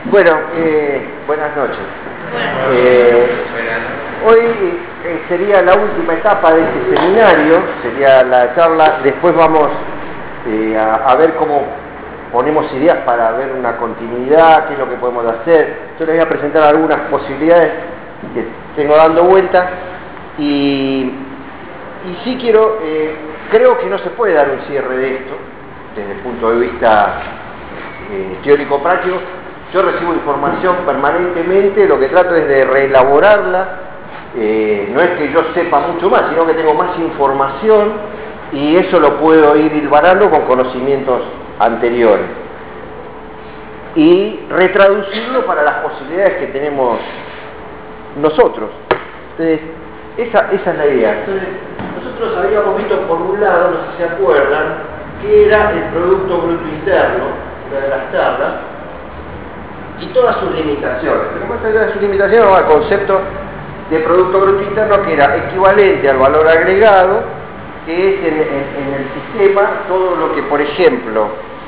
Bueno, buenas noches. Hoy sería la última etapa de este seminario, sería la charla. Después vamos a ver cómo ponemos ideas para ver una continuidad, qué es lo que podemos hacer. Yo les voy a presentar algunas posibilidades que tengo dando vuelta y sí creo que no se puede dar un cierre de esto desde el punto de vista teórico-práctico. Yo recibo información permanentemente, lo que trato es de reelaborarla. No es que yo sepa mucho más, sino que tengo más información y eso lo puedo ir hilvanando con conocimientos anteriores y retraducirlo para las posibilidades que tenemos nosotros. Entonces, esa es la idea. Entonces, nosotros habíamos visto por un lado, no sé si se acuerdan, que era el Producto Bruto Interno, una de las tablas, y todas sus limitaciones. Pero más allá de sus limitaciones, vamos al concepto de Producto Bruto Interno, que era equivalente al valor agregado, que es en el sistema todo lo que, por ejemplo,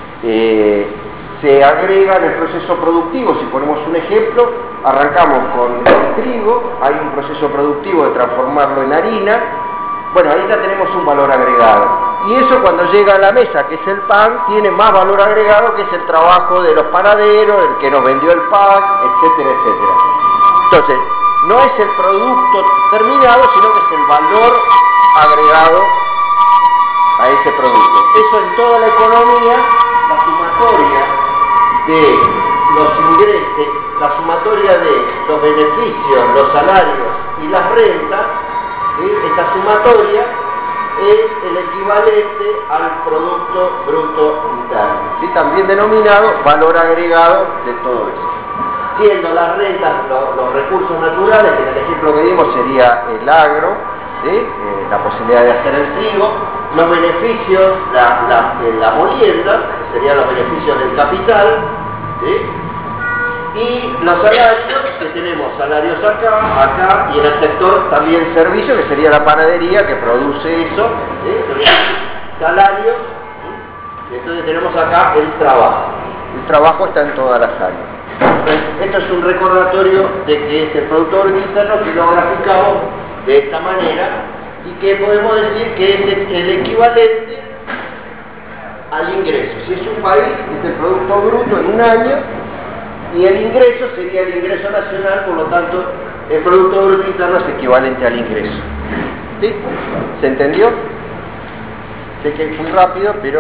se agrega en el proceso productivo. Si ponemos un ejemplo, arrancamos con el trigo, hay un proceso productivo de transformarlo en harina. Bueno, ahí ya tenemos un valor agregado. Y eso, cuando llega a la mesa, que es el pan, tiene más valor agregado, que es el trabajo de los panaderos, el que nos vendió el pan, etcétera, etcétera. Entonces, no es el producto terminado, sino que es el valor agregado a ese producto. Eso en toda la economía, la sumatoria de los ingresos, la sumatoria de los beneficios, los salarios y las rentas, ¿sí? Esta sumatoria es el equivalente al Producto Bruto Interno, ¿sí? También denominado valor agregado de todo eso. Siendo las rentas los recursos naturales, que en el ejemplo que dimos sería el agro, ¿sí? La posibilidad de hacer el trigo, los beneficios, la molienda, que serían los beneficios del capital, ¿sí? Y los salarios, que tenemos salarios acá, y en el sector también servicio, que sería la panadería que produce eso, ¿sí? Salarios, ¿sí? Y entonces tenemos acá el trabajo. El trabajo está en todas las áreas. Entonces, esto es un recordatorio de que es el Producto Bruto Interno, que lo graficamos de esta manera y que podemos decir que es el equivalente al ingreso. Si es un país, es el Producto Bruto en un año, y el ingreso sería el ingreso nacional, por lo tanto el Producto Bruto Interno es equivalente al ingreso. ¿Sí? ¿Se entendió? Sé que es muy rápido, pero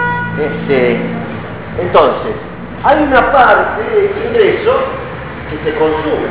entonces hay una parte de ese ingreso que se consume.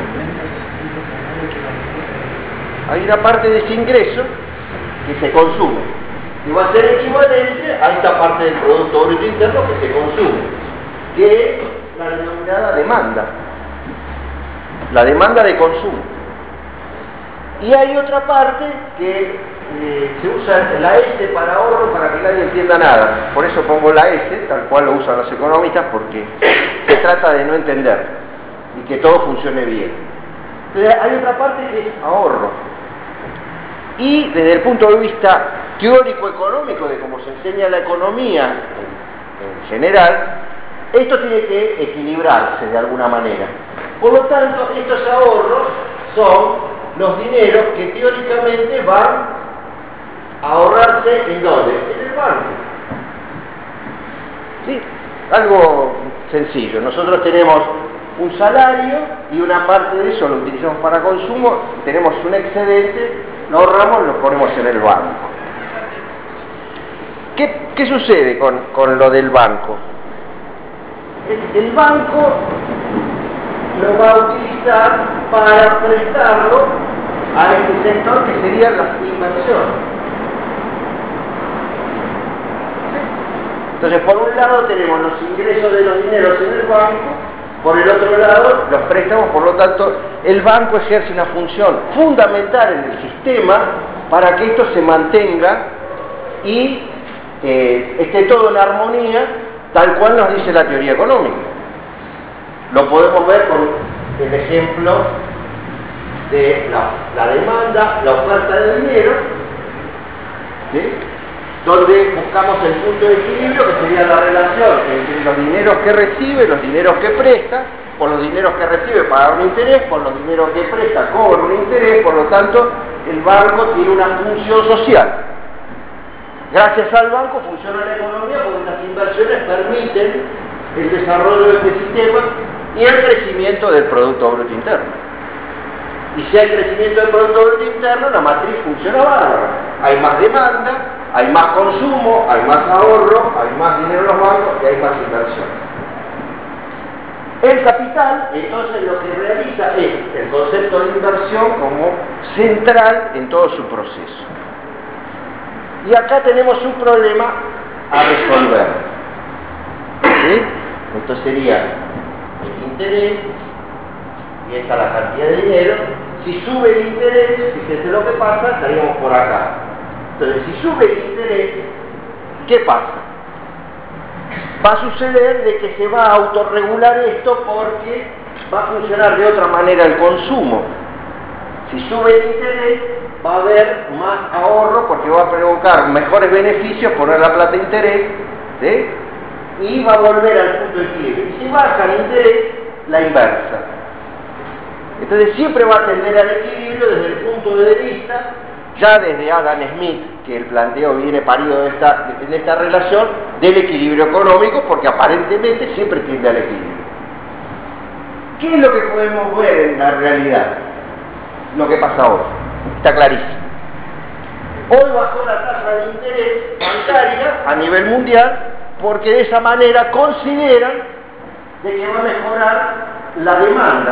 Hay una parte de ese ingreso que se consume y va a ser equivalente a esta parte del Producto Bruto Interno que se consume, que es la denominada demanda, la demanda de consumo. Y hay otra parte que se usa la S para ahorro, para que nadie entienda nada. Por eso pongo la S, tal cual lo usan los economistas, porque se trata de no entender y que todo funcione bien. Entonces, hay otra parte que es ahorro. Y desde el punto de vista teórico-económico, de cómo se enseña la economía en general, esto tiene que equilibrarse de alguna manera. Por lo tanto, estos ahorros son los dineros que teóricamente van a ahorrarse ¿en dónde? En el banco. ¿Sí? Algo sencillo. Nosotros tenemos un salario y una parte de eso lo utilizamos para consumo, tenemos un excedente, lo ahorramos, lo ponemos en el banco. ¿Qué sucede con lo del banco? El banco lo va a utilizar para prestarlo a este sector, que serían las inversiones. ¿Sí? Entonces, por un lado tenemos los ingresos de los dineros en el banco, por el otro lado los préstamos. Por lo tanto, el banco ejerce una función fundamental en el sistema para que esto se mantenga y esté todo en armonía, tal cual nos dice la teoría económica. Lo podemos ver con el ejemplo de la demanda, la oferta de dinero, ¿sí? Donde buscamos el punto de equilibrio, que sería la relación entre los dineros que recibe, los dineros que presta, por los dineros que recibe paga un interés, por los dineros que presta cobra un interés, por lo tanto el banco tiene una función social. Gracias al banco funciona la economía porque estas inversiones permiten el desarrollo de este sistema y el crecimiento del Producto Bruto Interno. Y si hay crecimiento del Producto Bruto Interno, la matriz funciona bárbaro. Hay más demanda, hay más consumo, hay más ahorro, hay más dinero en los bancos y hay más inversión. El capital, entonces, lo que realiza es el concepto de inversión como central en todo su proceso. Y acá tenemos un problema a resolver. ¿Sí? Entonces sería el interés, y esta es la cantidad de dinero. Si sube el interés, fíjense lo que pasa, estaríamos por acá. Entonces, si sube el interés, ¿qué pasa? Va a suceder de que se va a autorregular esto porque va a funcionar de otra manera el consumo. Si sube el interés, va a haber más ahorro porque va a provocar mejores beneficios poner la plata de interés, ¿sí? Y va a volver al punto de equilibrio. Y si baja el interés, la inversa. Entonces siempre va a tender al equilibrio desde el punto de vista, ya desde Adam Smith, que el planteo viene parido en esta relación, del equilibrio económico, porque aparentemente siempre tiende al equilibrio. ¿Qué es lo que podemos ver en la realidad? Lo que pasa hoy. Está clarísimo. Hoy bajó la tasa de interés bancaria a nivel mundial porque de esa manera consideran de que va a mejorar la demanda.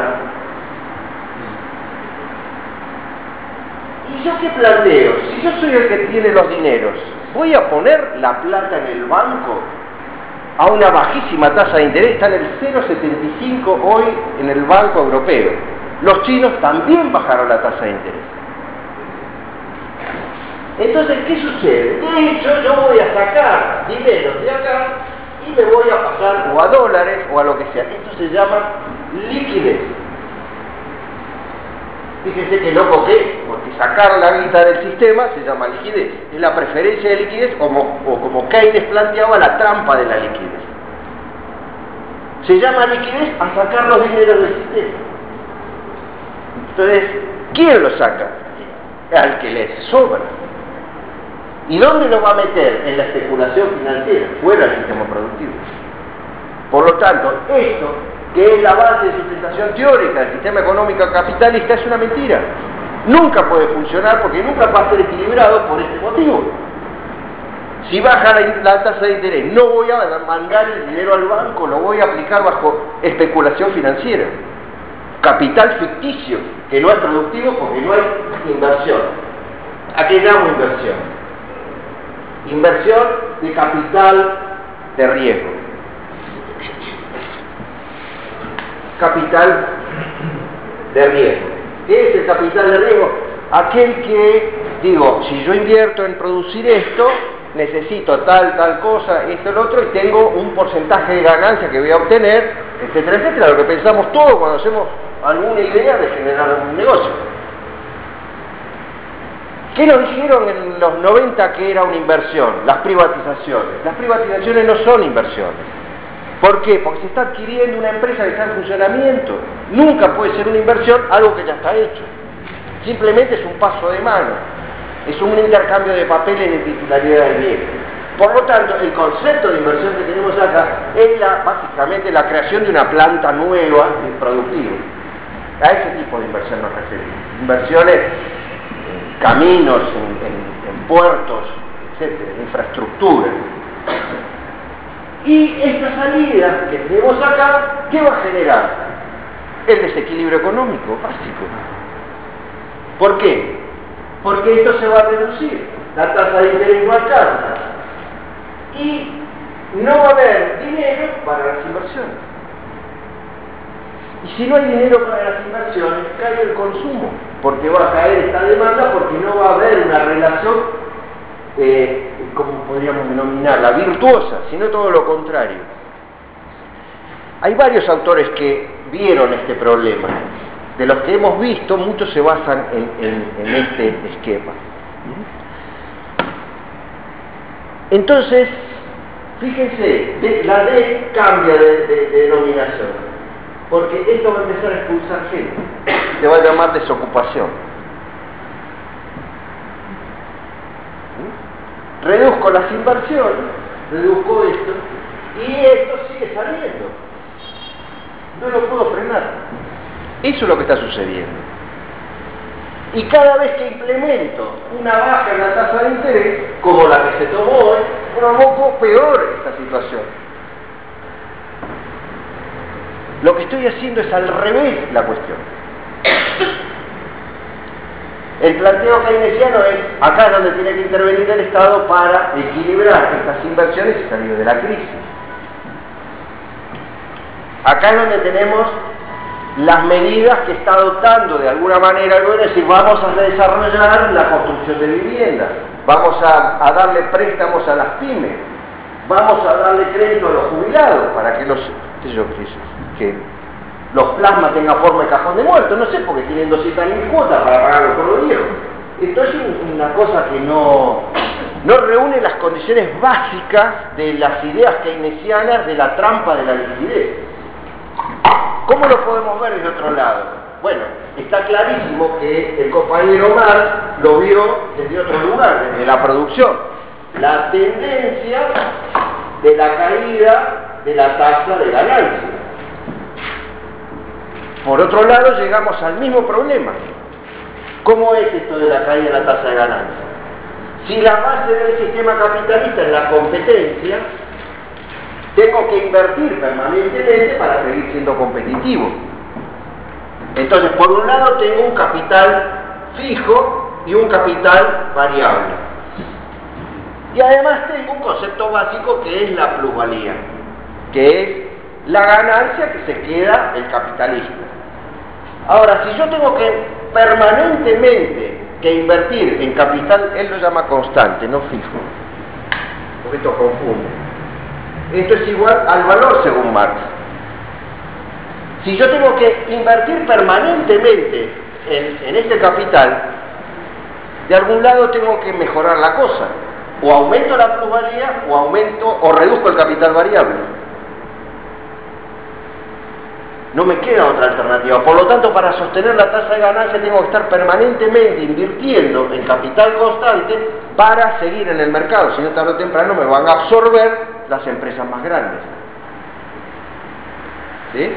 ¿Y yo qué planteo? Si yo soy el que tiene los dineros, ¿voy a poner la plata en el banco a una bajísima tasa de interés? Está en el 0,75 hoy en el Banco Europeo. Los chinos también bajaron la tasa de interés. Entonces, ¿qué sucede? De hecho, yo voy a sacar dinero de acá y me voy a pasar o a dólares o a lo que sea. Esto se llama liquidez. Fíjense qué loco que es, porque sacar la guita del sistema se llama liquidez. Es la preferencia de liquidez o como Keynes planteaba, la trampa de la liquidez. Se llama liquidez a sacar los dineros del sistema. Entonces, ¿quién lo saca? Al que les sobra. ¿Y dónde lo va a meter? En la especulación financiera, fuera del sistema productivo. Por lo tanto, esto, que es la base de sustentación teórica del sistema económico capitalista, es una mentira. Nunca puede funcionar porque nunca va a ser equilibrado por este motivo. Si baja la tasa de interés, no voy a mandar el dinero al banco, lo voy a aplicar bajo especulación financiera. Capital ficticio, que no es productivo porque no hay inversión. ¿A qué llamo inversión? Inversión de capital de riesgo. Capital de riesgo. ¿Qué es el capital de riesgo? Aquel que, digo, si yo invierto en producir esto, necesito tal cosa, esto, lo otro, y tengo un porcentaje de ganancia que voy a obtener, etcétera, etcétera. Lo que pensamos todos cuando hacemos alguna idea de generar un negocio. ¿Qué nos dijeron en los 90 que era una inversión? Las privatizaciones. Las privatizaciones no son inversiones. ¿Por qué? Porque se está adquiriendo una empresa que está en funcionamiento. Nunca puede ser una inversión algo que ya está hecho. Simplemente es un paso de mano. Es un intercambio de papeles de titularidad de bien. Por lo tanto, el concepto de inversión que tenemos acá es básicamente la creación de una planta nueva y productiva. A ese tipo de inversión nos referimos. Inversiones en caminos, en puertos, etcétera, en infraestructura. Y esta salida que tenemos acá, ¿qué va a generar? El desequilibrio económico básico. ¿Por qué? Porque esto se va a reducir. La tasa de interés no alcanza. Y no va a haber dinero para las inversiones. Y si no hay dinero para las inversiones, cae el consumo, porque va a caer esta demanda, porque no va a haber una relación, como podríamos denominarla, virtuosa, sino todo lo contrario. Hay varios autores que vieron este problema. De los que hemos visto, muchos se basan en este esquema. Entonces, fíjense, la D cambia de denominación. porque esto va a empezar a expulsar gente. Se va a llamar desocupación. Reduzco las inversiones, reduzco esto, y esto sigue saliendo. No lo puedo frenar. Eso es lo que está sucediendo. Y cada vez que implemento una baja en la tasa de interés, como la que se tomó hoy, provoco peor esta situación. Lo que estoy haciendo es al revés la cuestión. El planteo keynesiano es, acá es donde tiene que intervenir el Estado para equilibrar estas inversiones y salir de la crisis. Acá es donde tenemos las medidas que está adoptando de alguna manera el gobierno, es decir, vamos a desarrollar la construcción de viviendas, vamos a darle préstamos a las pymes, vamos a darle crédito a los jubilados para que que los plasmas tengan forma de cajón de muerto, no sé, porque tienen 200.000 cuotas para pagarlo por los viejos. Esto es una cosa que no reúne las condiciones básicas de las ideas keynesianas de la trampa de la liquidez. ¿Cómo lo podemos ver desde otro lado? Bueno, está clarísimo que el compañero Marx lo vio desde otro lugar, desde la producción. La tendencia de la caída de la tasa de ganancia. Por otro lado, llegamos al mismo problema. ¿Cómo es esto de la caída de la tasa de ganancia? Si la base del sistema capitalista es la competencia, tengo que invertir permanentemente para seguir siendo competitivo. Entonces, por un lado tengo un capital fijo y un capital variable. Y además tengo un concepto básico que es la plusvalía, que es la ganancia que se queda el capitalista. Ahora, si yo tengo que permanentemente invertir en capital, él lo llama constante, no fijo, porque esto confunde. Esto es igual al valor según Marx. Si yo tengo que invertir permanentemente en este capital, de algún lado tengo que mejorar la cosa. O aumento la plusvalía o reduzco el capital variable. No me queda otra alternativa. Por lo tanto, para sostener la tasa de ganancia tengo que estar permanentemente invirtiendo en capital constante para seguir en el mercado. Si no, tarde o temprano me van a absorber las empresas más grandes. ¿Sí?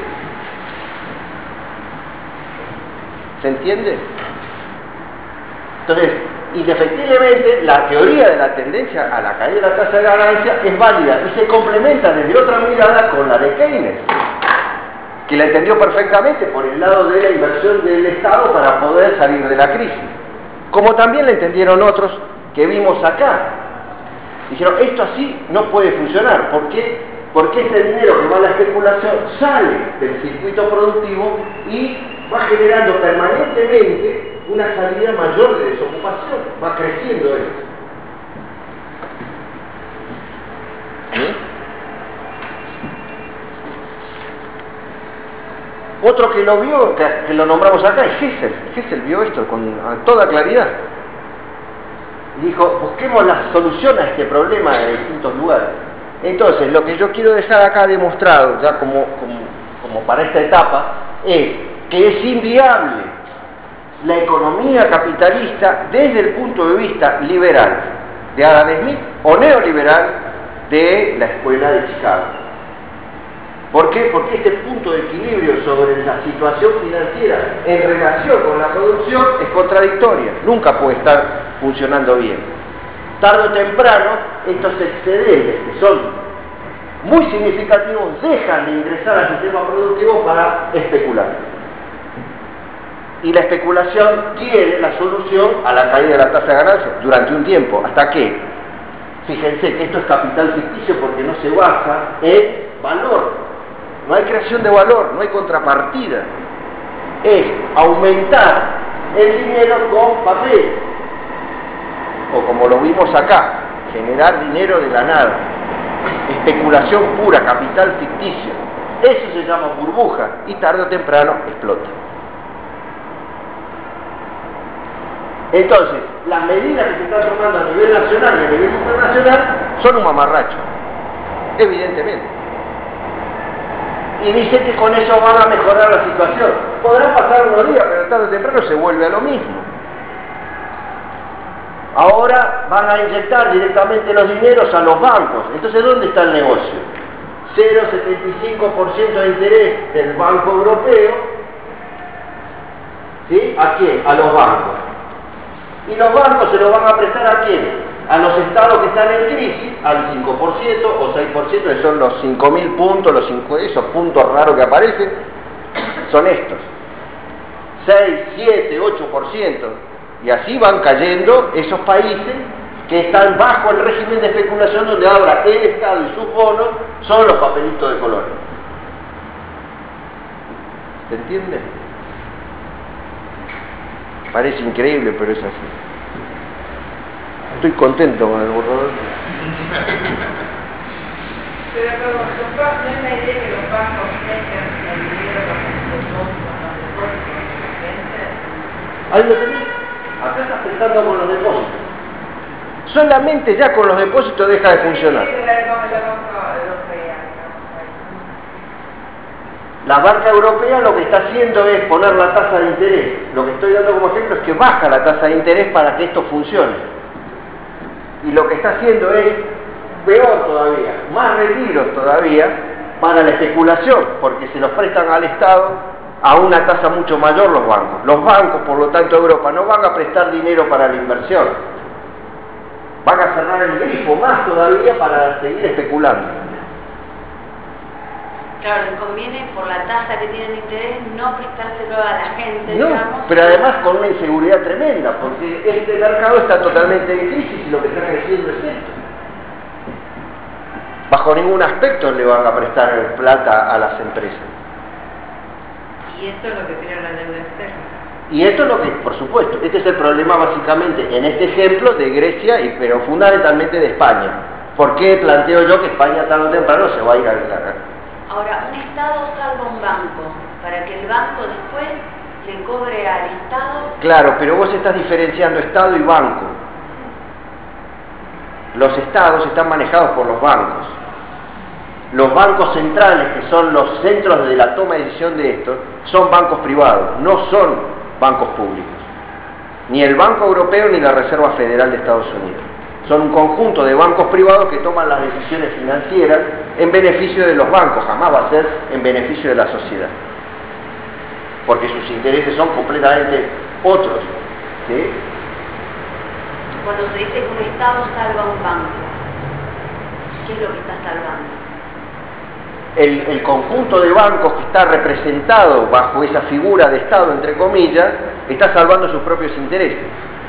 ¿Se entiende? Entonces, indefectiblemente, la teoría de la tendencia a la caída de la tasa de ganancia es válida y se complementa desde otra mirada con la de Keynes, que la entendió perfectamente por el lado de la inversión del Estado para poder salir de la crisis. Como también la entendieron otros que vimos acá. Dijeron, esto así no puede funcionar. ¿Por qué? Porque este dinero que va a la especulación sale del circuito productivo y va generando permanentemente una salida mayor de desocupación. Va creciendo esto. ¿Sí? Otro que lo vio, que lo nombramos acá, es Hessel. Hessel vio esto con toda claridad. Y dijo, busquemos la solución a este problema de distintos lugares. Entonces, lo que yo quiero dejar acá demostrado, ya como para esta etapa, es que es inviable la economía capitalista desde el punto de vista liberal de Adam Smith o neoliberal de la escuela de Chicago. ¿Por qué? Porque este punto de equilibrio sobre la situación financiera en relación con la producción es contradictoria, nunca puede estar funcionando bien. Tarde o temprano, estos excedentes que son muy significativos dejan de ingresar al sistema productivo para especular. Y la especulación quiere la solución a la caída de la tasa de ganancia durante un tiempo. ¿Hasta qué? Fíjense que esto es capital ficticio porque no se basa en valor. No hay creación de valor, no hay contrapartida. Es aumentar el dinero con papel. O como lo vimos acá, generar dinero de la nada. Especulación pura, capital ficticio. Eso se llama burbuja y tarde o temprano explota. Entonces, las medidas que se están tomando a nivel nacional y a nivel internacional son un mamarracho. Evidentemente. Y dice que con eso van a mejorar la situación. Podrá pasar unos días, pero tarde o temprano se vuelve a lo mismo. Ahora van a inyectar directamente los dineros a los bancos. Entonces, ¿dónde está el negocio? 0,75% de interés del Banco Europeo. ¿Sí? ¿A quién? A los bancos. ¿Y los bancos se lo van a prestar a quién? A los estados que están en crisis, al 5% o 6%, que son los 5.000 puntos, esos puntos raros que aparecen, son estos. 6, 7, 8%. Y así van cayendo esos países que están bajo el régimen de especulación, donde ahora el Estado y sus bonos son los papelitos de colores. ¿Se entiende? Parece increíble, pero es así. Estoy contento con el borrador. Pero no es la idea que los bancos tengan el dinero con los depósitos de la gente. Ahí lo tenés. Acá estás prestando con los depósitos. Solamente ya con los depósitos deja de funcionar. La banca europea lo que está haciendo es poner la tasa de interés. Lo que estoy dando como ejemplo es que baja la tasa de interés para que esto funcione. Y lo que está haciendo es peor todavía, más retiros todavía para la especulación, porque se los prestan al Estado a una tasa mucho mayor los bancos. Los bancos, por lo tanto, Europa no van a prestar dinero para la inversión. Van a cerrar el grifo más todavía para seguir especulando. Claro, les conviene por la tasa que tienen de interés no prestárselo a la gente, No, digamos. pero además con una inseguridad tremenda, porque este mercado está totalmente en crisis y lo que está creciendo es esto. Bajo ningún aspecto le van a prestar plata a las empresas. Y esto es lo que crea la deuda externa. Y esto es lo que, por supuesto, este es el problema básicamente en este ejemplo de Grecia, pero fundamentalmente de España. ¿Por qué planteo yo que España tarde o temprano se va a ir al carajo? Ahora, un Estado salva un banco para que el banco después le cobre al Estado. Claro, pero vos estás diferenciando Estado y banco. Los Estados están manejados por los bancos. Los bancos centrales, que son los centros de la toma de decisión de esto, son bancos privados, no son bancos públicos. Ni el Banco Europeo ni la Reserva Federal de Estados Unidos. Son un conjunto de bancos privados que toman las decisiones financieras en beneficio de los bancos, jamás va a ser en beneficio de la sociedad. Porque sus intereses son completamente otros. ¿Sí? Cuando se dice que un Estado salva un banco, ¿qué es lo que está salvando? El conjunto de bancos que está representado bajo esa figura de Estado, entre comillas, está salvando sus propios intereses.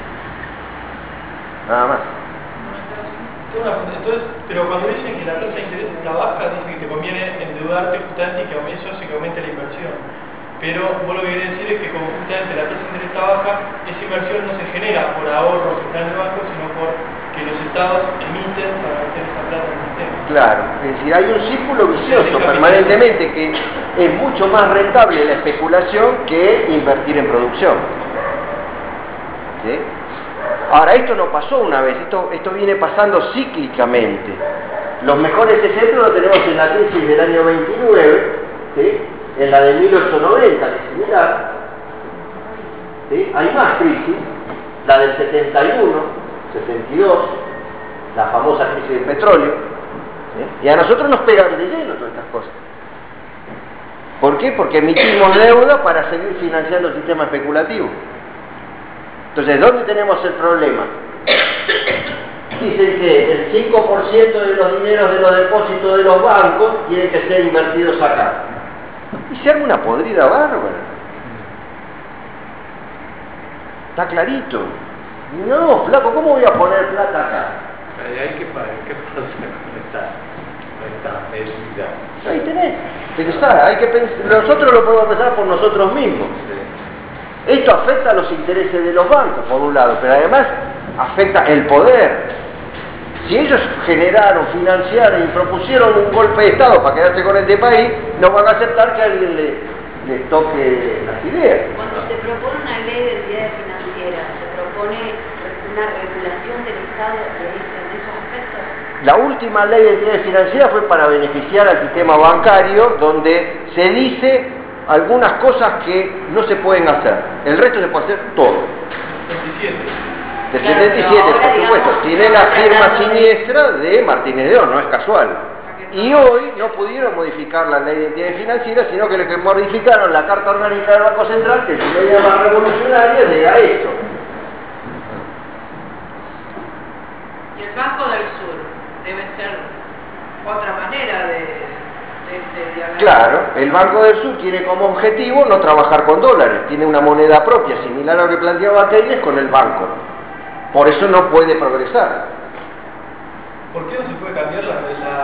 Nada más. Entonces, pero cuando dicen que la tasa de interés está baja, dicen que te conviene endeudarte justamente y que eso hace que aumente la inversión. Pero vos lo que querés decir es que como justamente la tasa de interés está baja, esa inversión no se genera por ahorros que están en el banco, sino por que los estados emiten para meter esa plata en el sistema. Claro, es decir, hay un círculo vicioso permanentemente que es mucho más rentable la especulación que invertir en producción. ¿Sí? Ahora, esto no pasó una vez, esto viene pasando cíclicamente. Los mejores ejemplos los tenemos en la crisis del año 29, ¿sí? En la de 1890, que es similar. ¿Sí? Hay más crisis, la del 71, 72, la famosa crisis del petróleo. ¿Sí? Y a nosotros nos pegan de lleno todas estas cosas. ¿Por qué? Porque emitimos deuda para seguir financiando el sistema especulativo. Entonces, ¿dónde tenemos el problema? Dicen que el 5% de los dineros de los depósitos de los bancos tienen que ser invertidos acá. Y se arma una podrida bárbara. Está clarito. No, flaco, ¿cómo voy a poner plata acá? ¿Qué pasa con esta medida? Ahí tenés. Pensá, hay que pensar, nosotros lo podemos pensar por nosotros mismos. Esto afecta a los intereses de los bancos, por un lado, pero además afecta el poder. Si ellos generaron, financiaron y propusieron un golpe de Estado para quedarse con este país, no van a aceptar que alguien les toque las ideas. Cuando se propone una ley de entidades financieras, ¿se propone una regulación del Estado en esos aspectos? La última ley de entidades financieras fue para beneficiar al sistema bancario, donde se dice algunas cosas que no se pueden hacer. El resto se puede hacer todo. 77. Del Claro, 77, pero ahora, por supuesto. digamos, Tiene la estamos firma tratando de- siniestra de Martínez de Oz, no es casual. Y hoy no pudieron modificar la ley de entidades financieras, sino que lo que modificaron la Carta Orgánica del Banco Central, que en su medida más revolucionaria llega a esto. Y el Banco del Sur debe ser otra manera de diagnóstico. Claro, el Banco del Sur tiene como objetivo no trabajar con dólares, tiene una moneda propia similar a lo que planteaba Keynes con el banco. Por eso no puede progresar. ¿Por qué no se puede cambiar la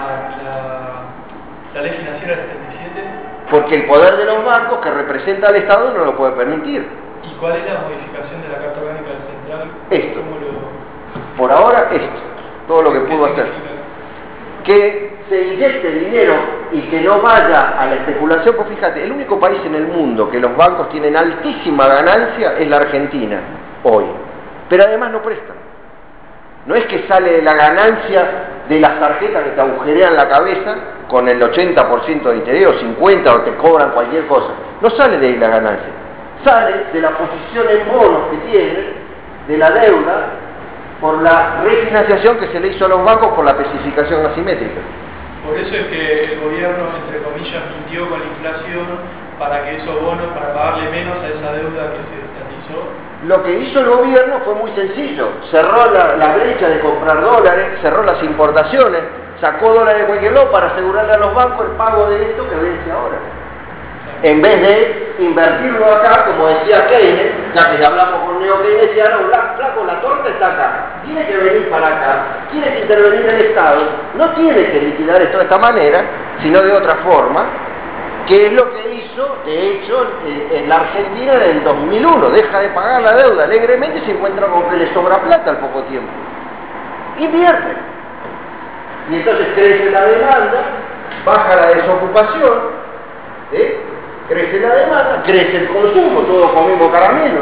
ley financiera del 77? Porque el poder de los bancos que representa al Estado no lo puede permitir. ¿Y cuál es la modificación de la Carta Orgánica del Central? Esto. ¿Cómo lo- Por ahora esto, todo lo que qué pudo hacer. significa? Que se inyecte dinero y que no vaya a la especulación, pues fíjate, el único país en el mundo que los bancos tienen altísima ganancia es la Argentina, hoy. Pero además no prestan. No es que sale de la ganancia de las tarjetas que te agujerean la cabeza con el 80% de interés o 50% o te cobran cualquier cosa. No sale de ahí la ganancia. Sale de la posición en bonos que tiene, de la deuda, por la refinanciación que se le hizo a los bancos por la especificación asimétrica. Por eso es que el gobierno, entre comillas, mintió con la inflación para que esos bonos, para pagarle menos a esa deuda que se estatizó. Lo que hizo el gobierno fue muy sencillo. Cerró la brecha de comprar dólares, cerró las importaciones, sacó dólares de cualquier lado para asegurarle a los bancos el pago de esto que vence ahora. En vez de invertirlo acá, como decía Keynes, ya que hablamos con neo-keynesianos, flaco, la torta está acá, tiene que venir para acá, tiene que intervenir el Estado, no tiene que liquidar esto de esta manera, sino de otra forma, que es lo que hizo, de hecho, en la Argentina en el 2001, deja de pagar la deuda alegremente y se encuentra con que le sobra plata al poco tiempo. Invierte. Y entonces crece la demanda, baja la desocupación, ¿eh? Crece la demanda, crece el consumo, todos comemos caramelo.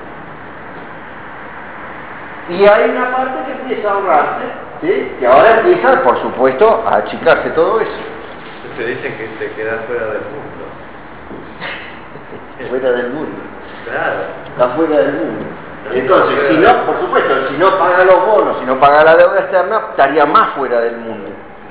Y hay una parte que empieza a ahorrarse, ¿sí? Que ahora empieza, por supuesto, a achicarse todo eso. Entonces dicen que te quedas fuera del mundo. Fuera del mundo. Claro. Está fuera del mundo. Entonces, si no, por supuesto, si no paga los bonos, si no paga la deuda externa, estaría más fuera del mundo.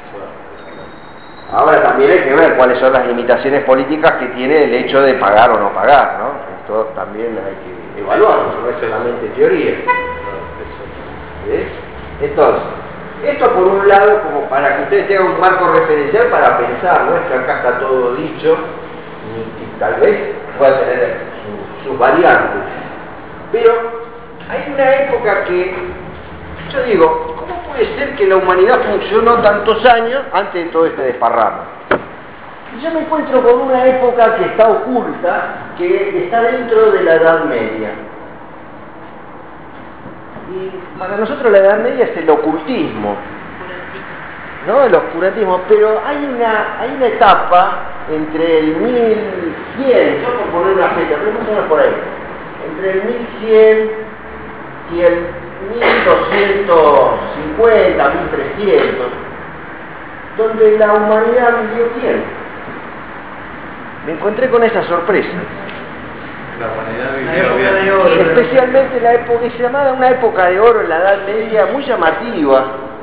Ahora también hay que ver cuáles son las limitaciones políticas que tiene el hecho de pagar o no pagar, ¿no? Esto también hay que evaluarlo, no es solamente teoría. ¿Eh? Entonces, esto por un lado como para que ustedes tengan un marco referencial para pensar, no es que acá está todo dicho, y tal vez pueda tener sus variantes. Pero hay una época que, yo digo, ¿cómo puede ser que la humanidad funcionó tantos años antes de todo este desparramo? Y yo me encuentro con una época que está oculta, que está dentro de la Edad Media. Y para nosotros la Edad Media es el ocultismo, ¿no? El oscurantismo, pero hay una etapa entre el 1100, yo por poner una fecha, pero más o menos por ahí, entre el 1100 y el 1250, 1300, donde la humanidad vivió bien. Me encontré con esa sorpresa. La humanidad La época de vivió oro. bien. Especialmente la época, es llamada una época de oro en la Edad Media, muy llamativa.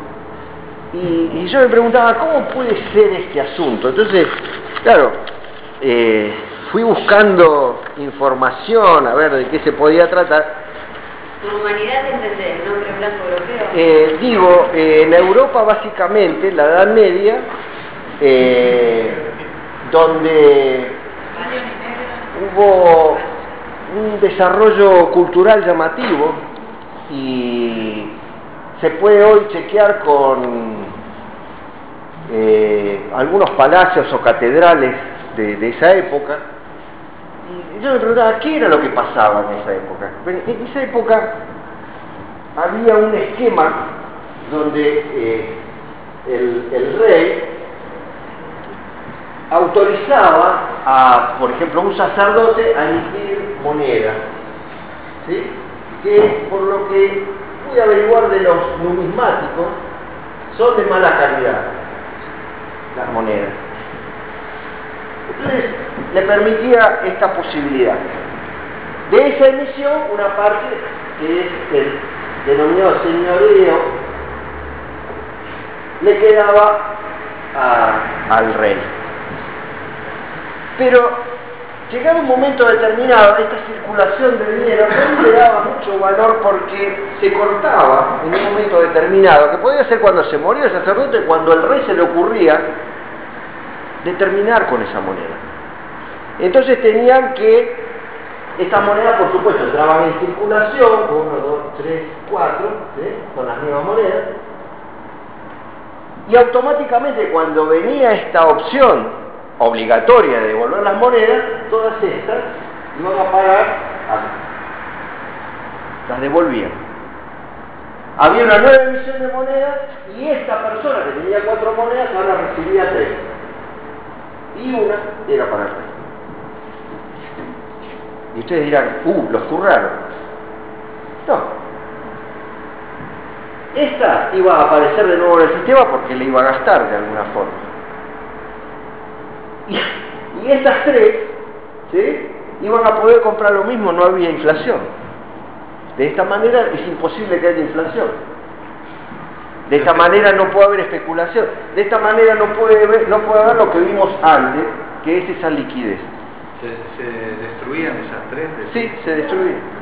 Y yo me preguntaba, ¿cómo puede ser este asunto? Entonces, claro, fui buscando información, a ver de qué se podía tratar. Por humanidad entendés, el nombre blanco europeo. En Europa básicamente, en la Edad Media, donde hubo un desarrollo cultural llamativo y se puede hoy chequear con algunos palacios o catedrales de esa época. Y yo me preguntaba, ¿qué era lo que pasaba en esa época? En esa época había un esquema donde el rey autorizaba a, por ejemplo, un sacerdote a emitir moneda, ¿sí? Que por lo que pude averiguar de los numismáticos, son de mala calidad las monedas. Entonces le permitía esta posibilidad. De esa emisión, una parte que es el denominado señorío le quedaba al rey. Pero llegado un momento determinado, esta circulación de dinero no le daba mucho valor porque se cortaba en un momento determinado, que podía ser cuando se moría el sacerdote, cuando al rey se le ocurría de terminar con esa moneda. Entonces tenían que, estas monedas por supuesto entraban en circulación, 1, 2, 3, 4, ¿sí? Con las mismas monedas, y automáticamente cuando venía esta opción obligatoria de devolver las monedas, todas estas iban a pagar acá. Las devolvían. Había una nueva emisión de monedas y esta persona que tenía 4 monedas ahora recibía 3. Y una era para el rey. Y ustedes dirán, los zurraron. No. Esta iba a aparecer de nuevo en el sistema porque le iba a gastar de alguna forma. Y estas 3, ¿sí?, iban a poder comprar lo mismo, no había inflación. De esta manera es imposible que haya inflación. De esta manera no puede haber especulación. De esta manera no puede haber lo que vimos antes, que es esa liquidez. ¿Se destruían esas 3? Sí, se destruían.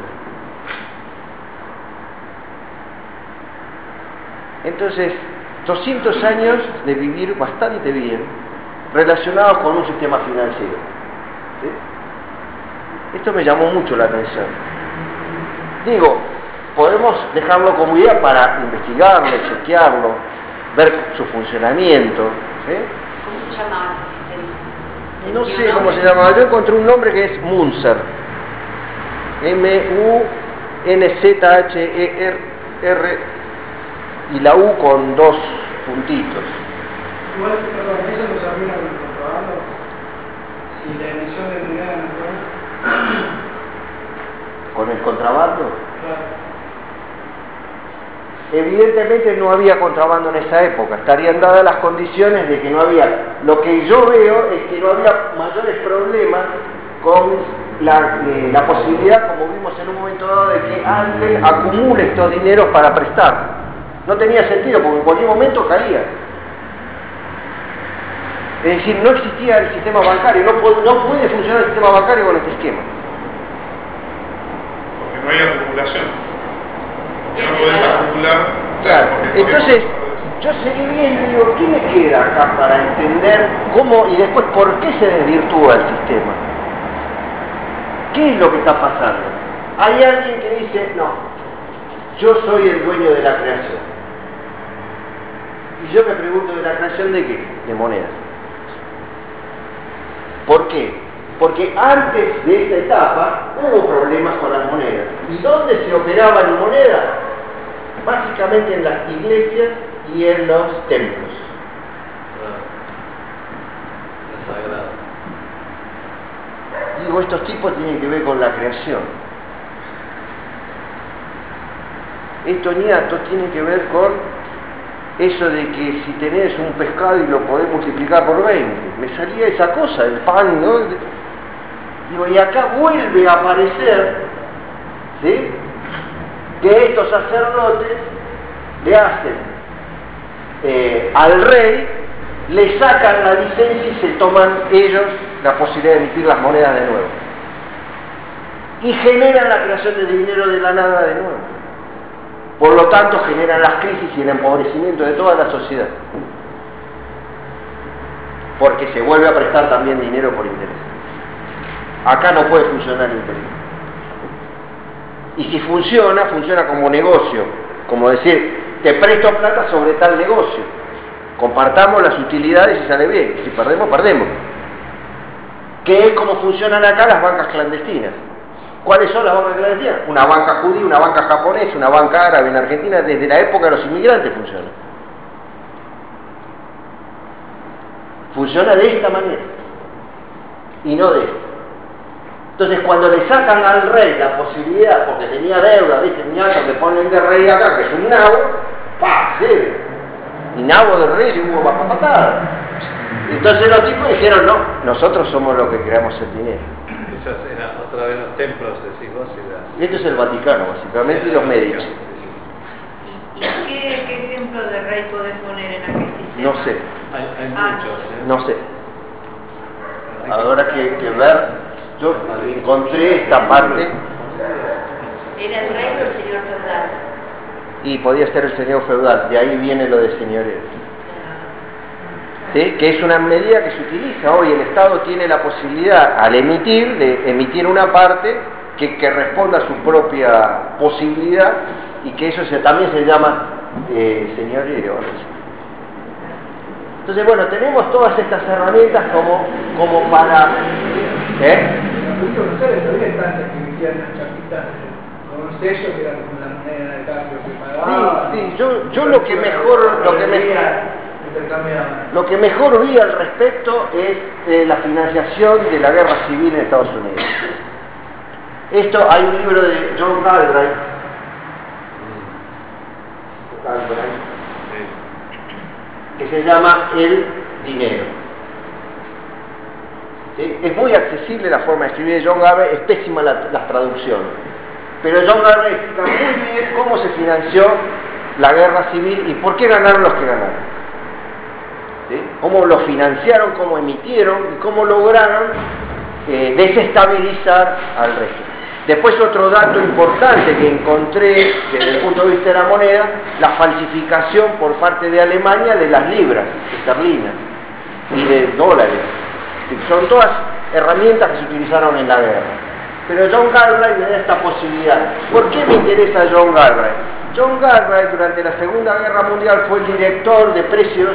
Entonces, 200 años de vivir bastante bien, relacionados con un sistema financiero. ¿Sí? Esto me llamó mucho la atención. Digo, podemos dejarlo como idea para investigarlo, chequearlo, ver su funcionamiento. ¿Sí? ¿Cómo se llama ese sistema? No sé cómo se llama. Yo encontré un nombre que es Munzer. M-U-N-Z-H-E-R y la U con 2 puntitos. Igual, perdón, eso nos arruina con el contrabando. Si la emisión de moneda natural. ¿Con el contrabando? Claro. Evidentemente no había contrabando en esa época, estarían dadas las condiciones de que no había. Lo que yo veo es que no había mayores problemas con la posibilidad, como vimos en un momento dado, de que alguien acumule estos dineros para prestar. No tenía sentido porque en cualquier momento caía. Es decir, no existía el sistema bancario, no puede funcionar el sistema bancario con este esquema. Porque no hay acumulación. Porque no podés acumular. Claro. Entonces, yo seguí viendo y digo, ¿qué me queda acá para entender cómo y después por qué se desvirtúa el sistema? ¿Qué es lo que está pasando? Hay alguien que dice, no, yo soy el dueño de la creación. Y yo me pregunto, ¿de la creación de qué? De monedas. ¿Por qué? Porque antes de esta etapa hubo problemas con las monedas. ¿Y dónde se operaban en monedas? Básicamente en las iglesias y en los templos. La sagrada. Digo, estos tipos tienen que ver con la creación. Estos niatos tienen que ver con eso de que si tenés un pescado y lo podés multiplicar por 20. Me salía esa cosa, el pan, ¿no? Digo, y acá vuelve a aparecer, ¿sí?, que estos sacerdotes le hacen al rey, le sacan la licencia y se toman ellos la posibilidad de emitir las monedas de nuevo. Y generan la creación de dinero de la nada de nuevo. Por lo tanto, generan las crisis y el empobrecimiento de toda la sociedad. Porque se vuelve a prestar también dinero por interés. Acá no puede funcionar el interés. Y si funciona, funciona como negocio. Como decir, te presto plata sobre tal negocio. Compartamos las utilidades y sale bien. Si perdemos, perdemos. Que es como funcionan acá las bancas clandestinas. ¿Cuáles son las bancas clandestinas? Una banca judía, una banca japonesa, una banca árabe en Argentina, desde la época de los inmigrantes funciona. Funciona de esta manera y no de esta. Entonces, cuando le sacan al rey la posibilidad, porque tenía deuda, ¿viste? Ñato que ponen de rey acá, que es un nabo, ¡pah! Cede. y nabo del rey y hubo bajo patada. Entonces los tipos dijeron, no, nosotros somos los que creamos el dinero. Esos eran otra vez los templos, decís vos, y Esto es el Vaticano, básicamente, y los Medici. ¿Y qué ejemplo de rey podés poner en aquel sistema? No sé, hay Ah, muchos. no sé. Habrá que ver. Yo encontré esta parte ¿Era el rey o el señor feudal? y podía ser el señor feudal, de ahí viene lo de señoreo. ¿Sí? Que es una medida que se utiliza hoy. El Estado tiene la posibilidad, al emitir, de emitir una parte que responda a su propia posibilidad y que eso también se llama señoreo. Entonces, bueno, tenemos todas estas herramientas como para... En Buenos Aires había estancias que emitían unas chapitas con un sello que era como la moneda de cambio que pagaba. Sí, yo lo que mejor vi al respecto es la financiación de la guerra civil en Estados Unidos. Esto, hay un libro de John Galbraith, que se llama El dinero. ¿Sí? Es muy accesible la forma de escribir de John Galbraith, es pésima las traducciones. Pero John Galbraith explica muy bien cómo se financió la guerra civil y por qué ganaron los que ganaron. ¿Sí? Cómo lo financiaron, cómo emitieron y cómo lograron desestabilizar al régimen. Después otro dato importante que encontré desde el punto de vista de la moneda, la falsificación por parte de Alemania de las libras esterlinas y de dólares. Son todas herramientas que se utilizaron en la guerra. Pero John Galbraith me da esta posibilidad. ¿Por qué me interesa John Galbraith? John Galbraith durante la Segunda Guerra Mundial fue el director de precios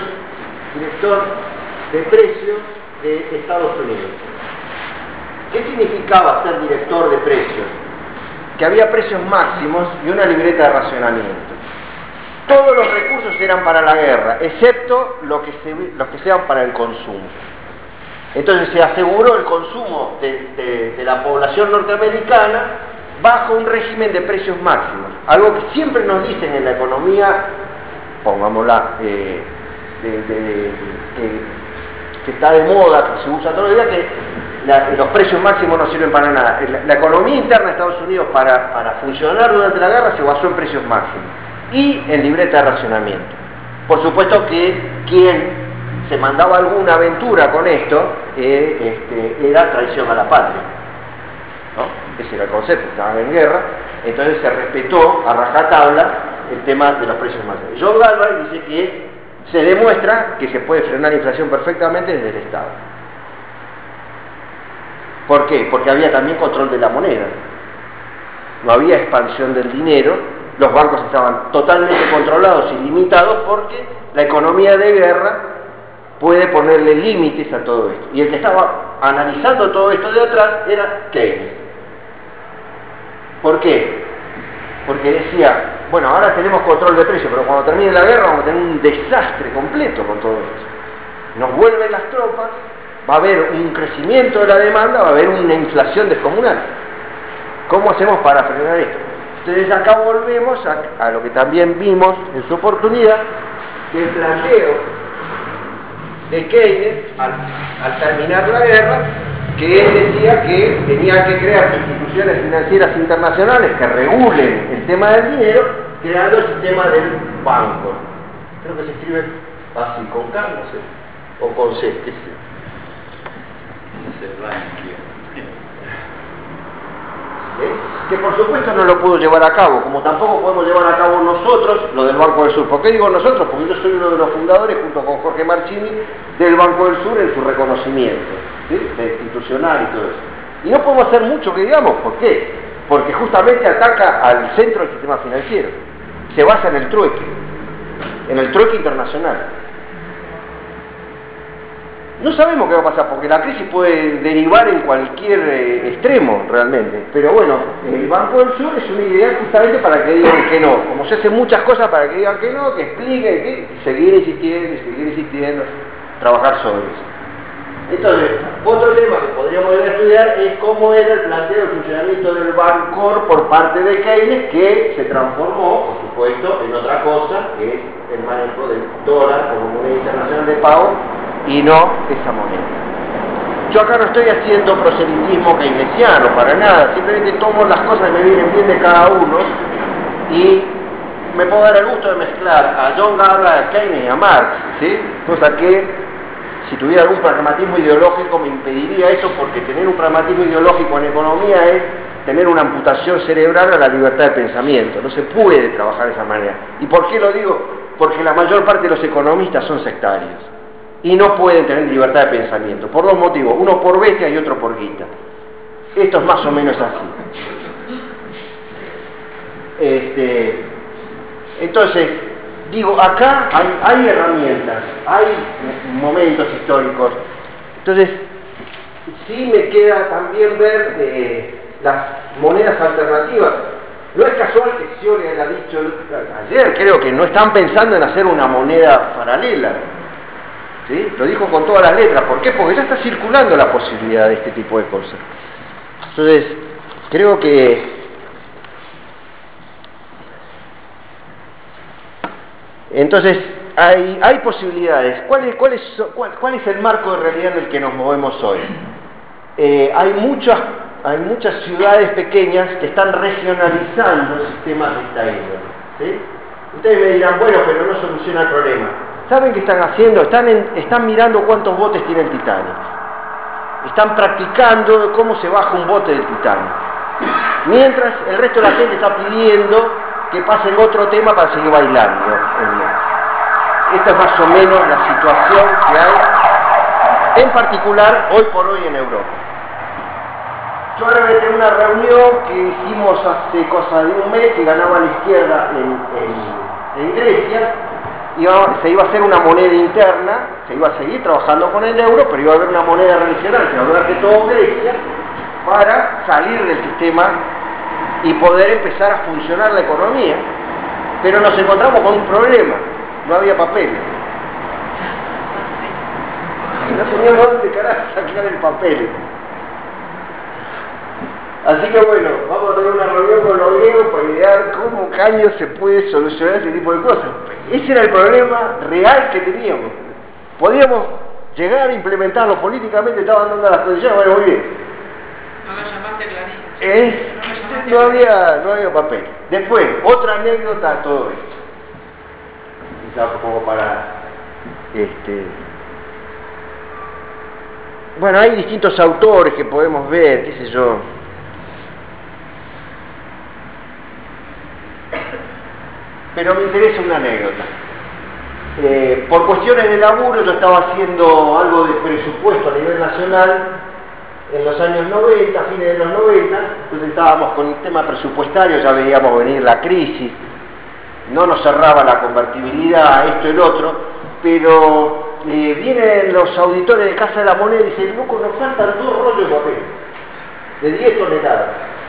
de Estados Unidos. ¿Qué significaba ser director de precios? Que había precios máximos y una libreta de racionamiento. Todos los recursos eran para la guerra, excepto los que sean para el consumo. Entonces se aseguró el consumo de la población norteamericana bajo un régimen de precios máximos. Algo que siempre nos dicen en la economía, pongámosla, que está de moda, que se usa todos los días, que los precios máximos no sirven para nada. La economía interna de Estados Unidos para funcionar durante la guerra se basó en precios máximos y en libreta de racionamiento. Por supuesto que quien se mandaba alguna aventura con esto era traición a la patria, ¿no? Ese era el concepto, estaban en guerra, entonces se respetó a rajatabla el tema de los precios máximos. John Galbraith dice que se demuestra que se puede frenar la inflación perfectamente desde el Estado. ¿Por qué? Porque había también control de la moneda. No había expansión del dinero, los bancos estaban totalmente controlados y limitados porque la economía de guerra puede ponerle límites a todo esto. Y el que estaba analizando todo esto de atrás era Keynes. ¿Por qué? Porque decía, bueno, ahora tenemos control de precios, pero cuando termine la guerra vamos a tener un desastre completo con todo esto. Nos vuelven las tropas, va a haber un crecimiento de la demanda, va a haber una inflación descomunal. ¿Cómo hacemos para frenar esto? Entonces acá volvemos a lo que también vimos en su oportunidad, que el planteo de Keynes, al terminar la guerra, que él decía que tenía que crearse instituciones financieras internacionales que regulen el tema del dinero, creando el sistema del banco. Creo que se escribe así, con K, no sé, o con C, qué sé. Que por supuesto no lo pudo llevar a cabo, como tampoco podemos llevar a cabo nosotros lo del Banco del Sur. ¿Por qué digo nosotros? Porque yo soy uno de los fundadores, junto con Jorge Marchini, del Banco del Sur en su reconocimiento, ¿sí? Institucional y todo eso. Y no podemos hacer mucho que digamos. ¿Por qué? Porque justamente ataca al centro del sistema financiero. Se basa en el trueque internacional. No sabemos qué va a pasar, porque la crisis puede derivar en cualquier extremo realmente. Pero bueno, el Banco del Sur es una idea justamente para que digan que no. Como se hacen muchas cosas para que digan que no, que expliquen, que seguir insistiendo, trabajar sobre eso. Entonces, otro tema que podríamos ir a estudiar es cómo era el planteo del funcionamiento del Bancor por parte de Keynes, que se transformó, por supuesto, en otra cosa, que es el manejo del dólar como moneda internacional de pago y no esa moneda. Yo acá no estoy haciendo proselitismo keynesiano, para nada, simplemente tomo las cosas que me vienen bien de cada uno y me puedo dar el gusto de mezclar a John Garland, a Keynes y a Marx, ¿sí? Cosa que si tuviera algún pragmatismo ideológico me impediría eso, porque tener un pragmatismo ideológico en economía es tener una amputación cerebral a la libertad de pensamiento. No se puede trabajar de esa manera. ¿Y por qué lo digo? Porque la mayor parte de los economistas son sectarios y no pueden tener libertad de pensamiento, por dos motivos, uno por bestia y otro por guita. Esto es más o menos así. Entonces, digo, acá hay herramientas, hay momentos históricos. Entonces, sí me queda también ver las monedas alternativas. No es casual que Scioli haya dicho ayer, creo que no están pensando en hacer una moneda paralela. ¿Sí? Lo dijo con todas las letras. ¿Por qué? Porque ya está circulando la posibilidad de este tipo de cosas. Entonces, creo que hay posibilidades. ¿Cuál es el marco de realidad en el que nos movemos hoy? Hay muchas ciudades pequeñas que están regionalizando sistemas de esta índole, ¿sí? Ustedes me dirán, bueno, pero no soluciona el problema. ¿Saben qué están haciendo? Están mirando cuántos botes tiene el Titanic. Están practicando cómo se baja un bote del Titanic. Mientras el resto de la gente está pidiendo que pasen otro tema para seguir bailando. Esta es más o menos la situación que hay, en particular, hoy por hoy en Europa. Yo ahora voy a tener una reunión que hicimos hace cosa de un mes, que ganaba la izquierda en Grecia. Se iba a hacer una moneda interna, se iba a seguir trabajando con el euro, pero iba a haber una moneda regional que hablar de todo Grecia para salir del sistema y poder empezar a funcionar la economía. Pero nos encontramos con un problema: no había papeles. No teníamos dónde carajo sacar el papel. Así que bueno, vamos a tener una reunión con los griegos para idear cómo caño se puede solucionar ese tipo de cosas. Ese era el problema real que teníamos. Podíamos llegar a implementarlo políticamente, estaban dando las condiciones, bueno, muy bien. No me llamaste a Clarín. No había papel. Después, otra anécdota a todo esto. Quizá como para bueno, hay distintos autores que podemos ver, qué sé yo. Pero me interesa una anécdota. Por cuestiones de laburo yo estaba haciendo algo de presupuesto a nivel nacional en los años 90, fines de los 90, entonces estábamos con el tema presupuestario, ya veíamos venir la crisis, no nos cerraba la convertibilidad, esto y el otro, pero vienen los auditores de Casa de la Moneda y dicen, loco, nos faltan 2 rollos de papel, de 10 toneladas.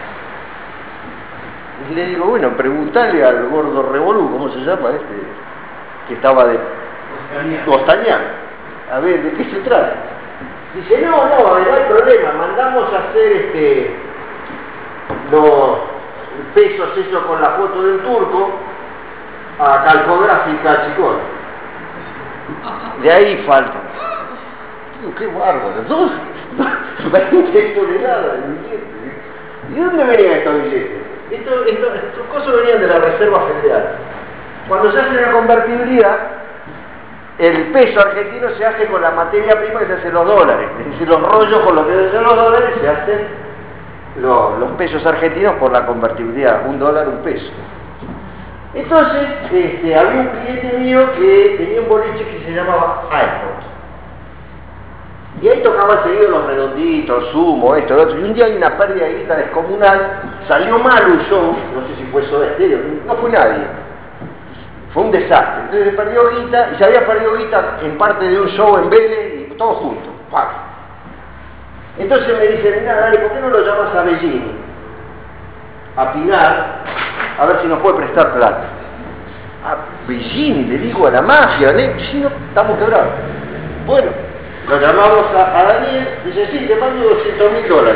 Y le digo, bueno, preguntale al gordo Revolú, ¿cómo se llama que estaba de Costañán? A ver, ¿de qué se trata? Dice, no hay problema, mandamos a hacer los pesos esos con la foto del turco a Calcográfica Chicón. De ahí faltan. Digo, qué bárbaro, 20 toneladas de billetes. ¿Y dónde venían estos billetes? Estos cosas venían de la Reserva Federal. Cuando se hace la convertibilidad, el peso argentino se hace con la materia prima que se hacen los dólares. Es decir, los rollos con los que se hacen los dólares se hacen los pesos argentinos por la convertibilidad. $1, un peso. Entonces, había un cliente mío que tenía un boliche que se llamaba iPod. Y ahí tocaban seguido los redonditos, Sumo, esto, lo otro. Y un día hay una pérdida de guita descomunal, salió mal un show, no sé si fue Soda Stereo, no fue nadie. Fue un desastre. Entonces se perdió guita, y se había perdido guita en parte de un show en Vélez, y todo junto. ¡Pac! Entonces me dicen, mira, Dani, ¿por qué no lo llamas a Bellini? A Pinar, a ver si nos puede prestar plata. A Bellini, le digo, a la mafia, si no, estamos quebrados. Bueno, Lo llamamos a Daniel, dice, sí, te mando $200.000.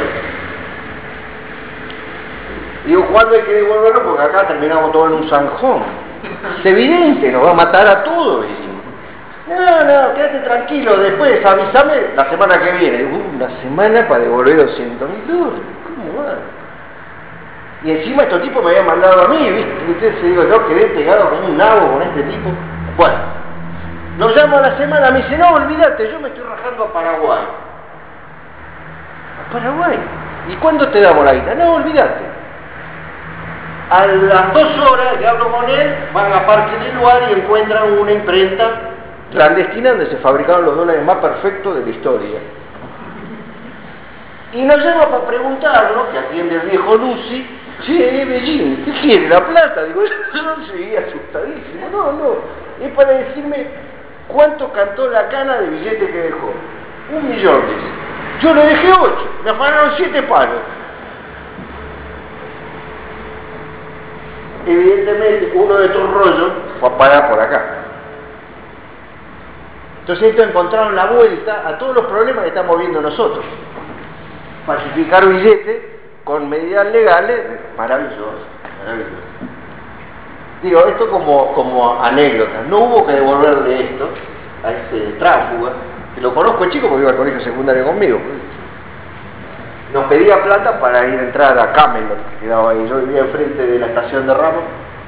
Digo, ¿cuándo hay que devolverlo? Porque acá terminamos todo en un zanjón. Es evidente, nos va a matar a todos. No, quédate tranquilo, después avísame la semana que viene. Digo, una semana para devolver $200.000. ¿Cómo va? Y encima estos tipos me habían mandado a mí, ¿viste? Entonces digo, yo quedé pegado como un nabo con este tipo. Bueno, lo llamo a la semana, me dice, no, olvídate, yo me estoy rajando a Paraguay. ¿A Paraguay? ¿Y cuándo te damos la guita? No, olvídate. A las 2 horas que hablo con él, van a Parque del Lugar y encuentran una imprenta clandestina donde se fabricaron los dólares más perfectos de la historia. Y nos llama para preguntarnos, que atiende el viejo Lucy, che, Bellín, ¿qué quiere? ¿La plata? Digo, yo seguí asustadísimo. No, es para decirme cuánto cantó la cana de billete que dejó. 1 millón, dice. Yo le dejé 8, me afanaron 7 palos. Evidentemente, uno de estos rollos fue a parar por acá. Entonces estos encontraron la vuelta a todos los problemas que estamos viendo nosotros. Falsificar billetes con medidas legales, maravilloso. Digo, esto como anécdota. No hubo que devolverle esto a este tránsfuga, que lo conozco el chico porque iba al colegio secundario conmigo. Nos pedía plata para ir a entrar a Camelot, que quedaba ahí. Yo vivía enfrente de la estación de Ramos.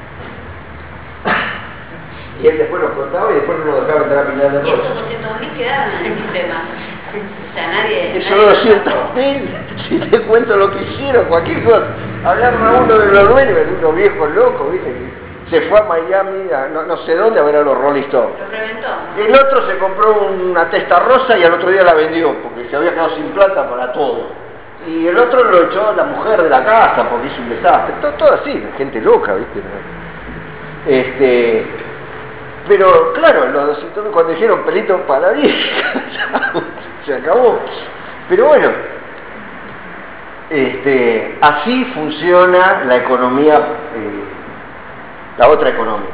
Y él después nos contaba y después no nos dejaba entrar a Pinar de Rocha. Y esos 200.000 quedaron en el sistema. O sea, nadie... Esos 200.000, si te cuento lo que hicieron, cualquier cosa. Hablaron a uno de los dueños, de unos viejos locos, ¿viste? Que se fue a Miami, no sé dónde, a ver a los Rolling Stones. Lo reventó. El otro se compró una testa rosa y al otro día la vendió, porque se había quedado sin plata para todo. Y el otro lo echó la mujer de la casa porque hizo un desastre. Todo así, gente loca, ¿viste? Pero claro, los 200.000 cuando dijeron pelito para la vieja, se acabó. Pero bueno, así funciona la economía, la otra economía.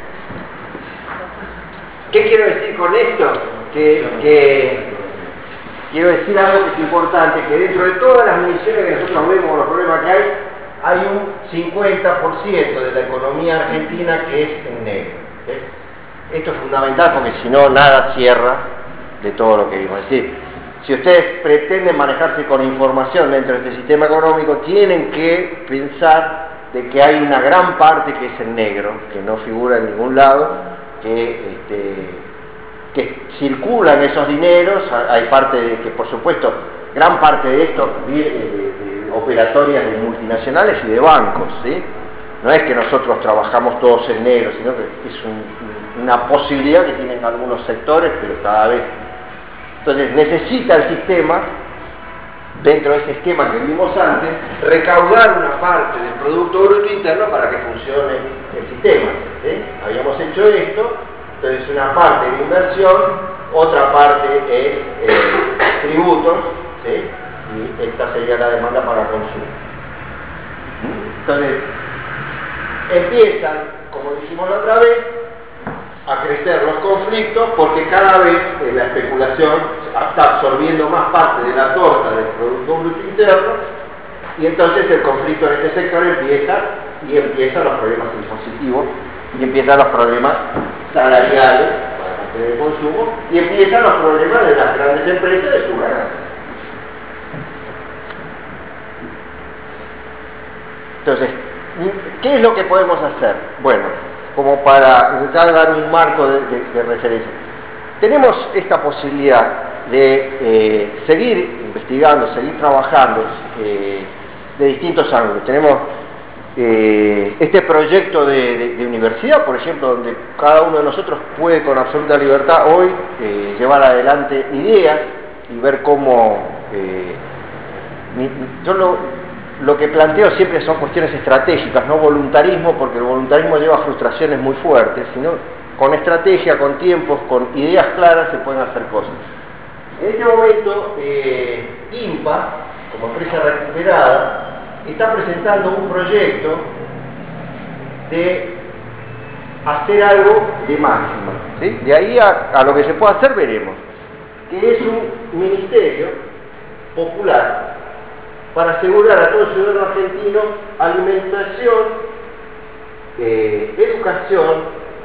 ¿Qué quiero decir con esto? Que quiero decir algo que es importante, que dentro de todas las mediciones que nosotros vemos, los problemas que hay un 50% de la economía argentina que es en negro. ¿Sí? Esto es fundamental porque si no, nada cierra de todo lo que vimos. Es decir, si ustedes pretenden manejarse con información dentro de este sistema económico, tienen que pensar de que hay una gran parte que es en negro, que no figura en ningún lado, que circulan esos dineros. Hay parte de que, por supuesto, gran parte de esto viene de operatorias de multinacionales y de bancos, ¿sí? No es que nosotros trabajamos todos en negro, sino que es una posibilidad que tienen algunos sectores, pero cada vez. Entonces necesita el sistema, dentro de ese esquema que vimos antes, recaudar una parte del Producto Bruto Interno para que funcione el sistema, ¿sí? Habíamos hecho esto. Entonces una parte de inversión, otra parte es tributos, ¿sí? Y esta sería la demanda para consumo. Entonces empiezan, como dijimos la otra vez, a crecer los conflictos porque cada vez la especulación está absorbiendo más parte de la torta del Producto Bruto Interno y entonces el conflicto en este sector empiezan los problemas impositivos y empiezan los problemas salariales para mantener el consumo y empiezan los problemas de las grandes empresas de su ganancia. Entonces, ¿qué es lo que podemos hacer? Bueno, como para ya dar un marco de referencia. Tenemos esta posibilidad de seguir investigando, seguir trabajando de distintos ángulos. Tenemos este proyecto de universidad, por ejemplo, donde cada uno de nosotros puede con absoluta libertad hoy llevar adelante ideas y ver cómo... yo lo que planteo siempre son cuestiones estratégicas, no voluntarismo, porque el voluntarismo lleva a frustraciones muy fuertes, sino con estrategia, con tiempos, con ideas claras se pueden hacer cosas. En este momento, INPA, como empresa recuperada, está presentando un proyecto de hacer algo de máxima, ¿sí? De ahí a lo que se puede hacer veremos. que es un ministerio popular para asegurar a todo ciudadano argentino alimentación, educación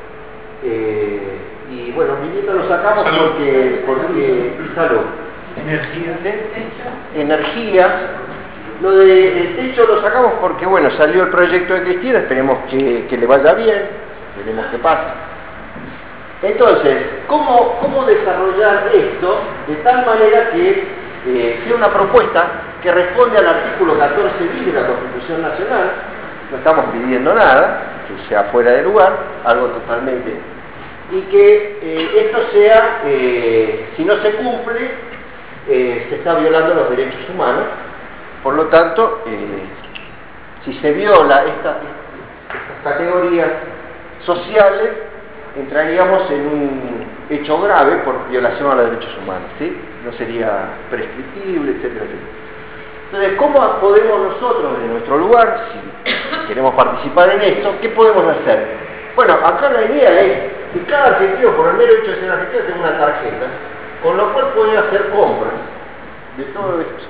y bueno, vivienda lo sacamos Salud. porque y salud. Energía. ¿Sí? Energía. Lo del techo lo sacamos porque bueno, salió el proyecto de Cristina, esperemos que le vaya bien, veremos qué pasa. Entonces, ¿cómo desarrollar esto de tal manera que sea una propuesta que responde al artículo 14 bis de la Constitución Nacional? No estamos pidiendo nada, que sea fuera de lugar, algo totalmente. Y que esto sea, si no se cumple, se está violando los derechos humanos. Por lo tanto, si se viola estas categorías sociales, entraríamos en un hecho grave por violación a los derechos humanos, ¿sí? No sería prescriptible, etcétera, etcétera. Entonces, ¿cómo podemos nosotros, de nuestro lugar, si queremos participar en esto, qué podemos hacer? Bueno, acá la idea es que cada argentino, por el mero hecho de ser argentino, tenga una tarjeta, con lo cual puede hacer compras de todo esto.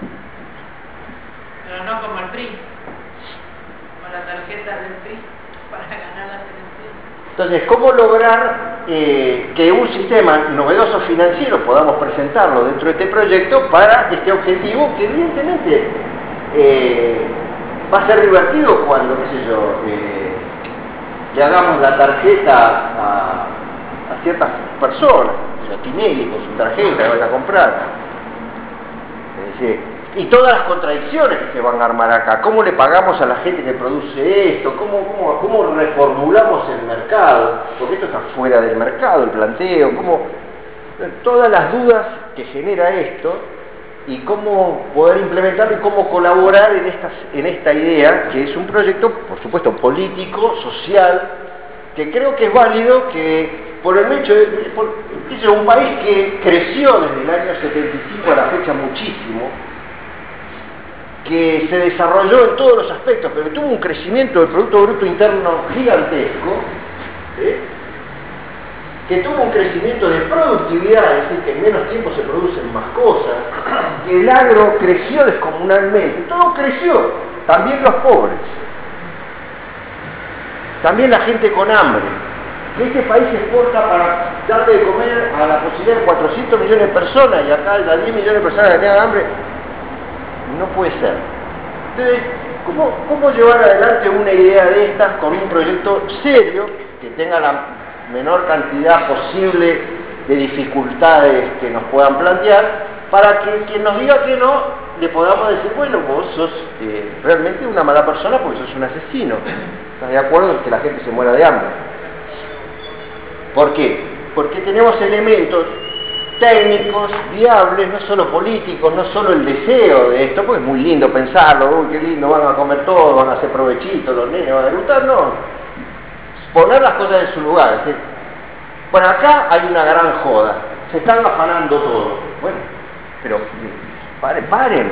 Pero no como el PRI, con la tarjeta del PRI para ganar las elecciones. Entonces, ¿cómo lograr que un sistema novedoso financiero podamos presentarlo dentro de este proyecto para este objetivo que evidentemente va a ser divertido cuando, qué sé yo, le hagamos la tarjeta a ciertas personas, o sea, Tinelli con su tarjeta que vaya a comprar. Es decir, y todas las contradicciones que se van a armar acá. ¿Cómo le pagamos a la gente que produce esto? ¿Cómo reformulamos el mercado? Porque esto está fuera del mercado, el planteo. Todas las dudas que genera esto y cómo poder implementarlo y cómo colaborar en esta idea, que es un proyecto, por supuesto, político, social, que creo que es válido, que por el hecho de un país que creció desde el año 75 a la fecha muchísimo, que se desarrolló en todos los aspectos, pero que tuvo un crecimiento del Producto Bruto Interno gigantesco, ¿sí? Que tuvo un crecimiento de productividad, es decir, que en menos tiempo se producen más cosas, que el agro creció descomunalmente, todo creció, también los pobres, también la gente con hambre, que este país se exporta para darle de comer a la posibilidad de 400 millones de personas y acá haya 10 millones de personas que tengan hambre. No puede ser. Entonces, ¿cómo llevar adelante una idea de estas con un proyecto serio que tenga la menor cantidad posible de dificultades que nos puedan plantear, para que quien nos diga que no, le podamos decir, bueno, vos sos realmente una mala persona porque sos un asesino. ¿Estás de acuerdo en que la gente se muera de hambre? ¿Por qué? Porque tenemos elementos técnicos, viables, no solo políticos, no solo el deseo de esto, porque es muy lindo pensarlo, uy, qué lindo, van a comer todo, van a hacer provechito, los nenes van a disfrutar, no. Poner las cosas en su lugar, es decir, bueno, acá hay una gran joda, se están afanando todo. Bueno, pero paren.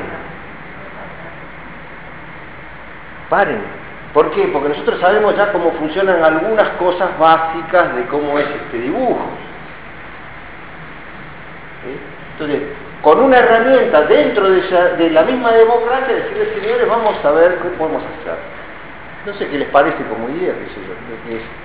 ¿Por qué? Porque nosotros sabemos ya cómo funcionan algunas cosas básicas de cómo es este dibujo. Entonces, con una herramienta dentro de la misma democracia, decirles, señores, vamos a ver qué podemos hacer. No sé qué les parece como idea, qué sé yo, creo que es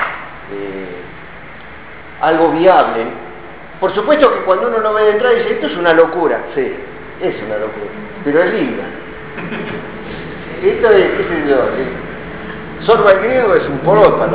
algo viable. Por supuesto que cuando uno lo ve de entrada dice, esto es una locura. Sí, es una locura, pero es linda. Esto es, qué sé yo, Sorba el griego es un porópalo.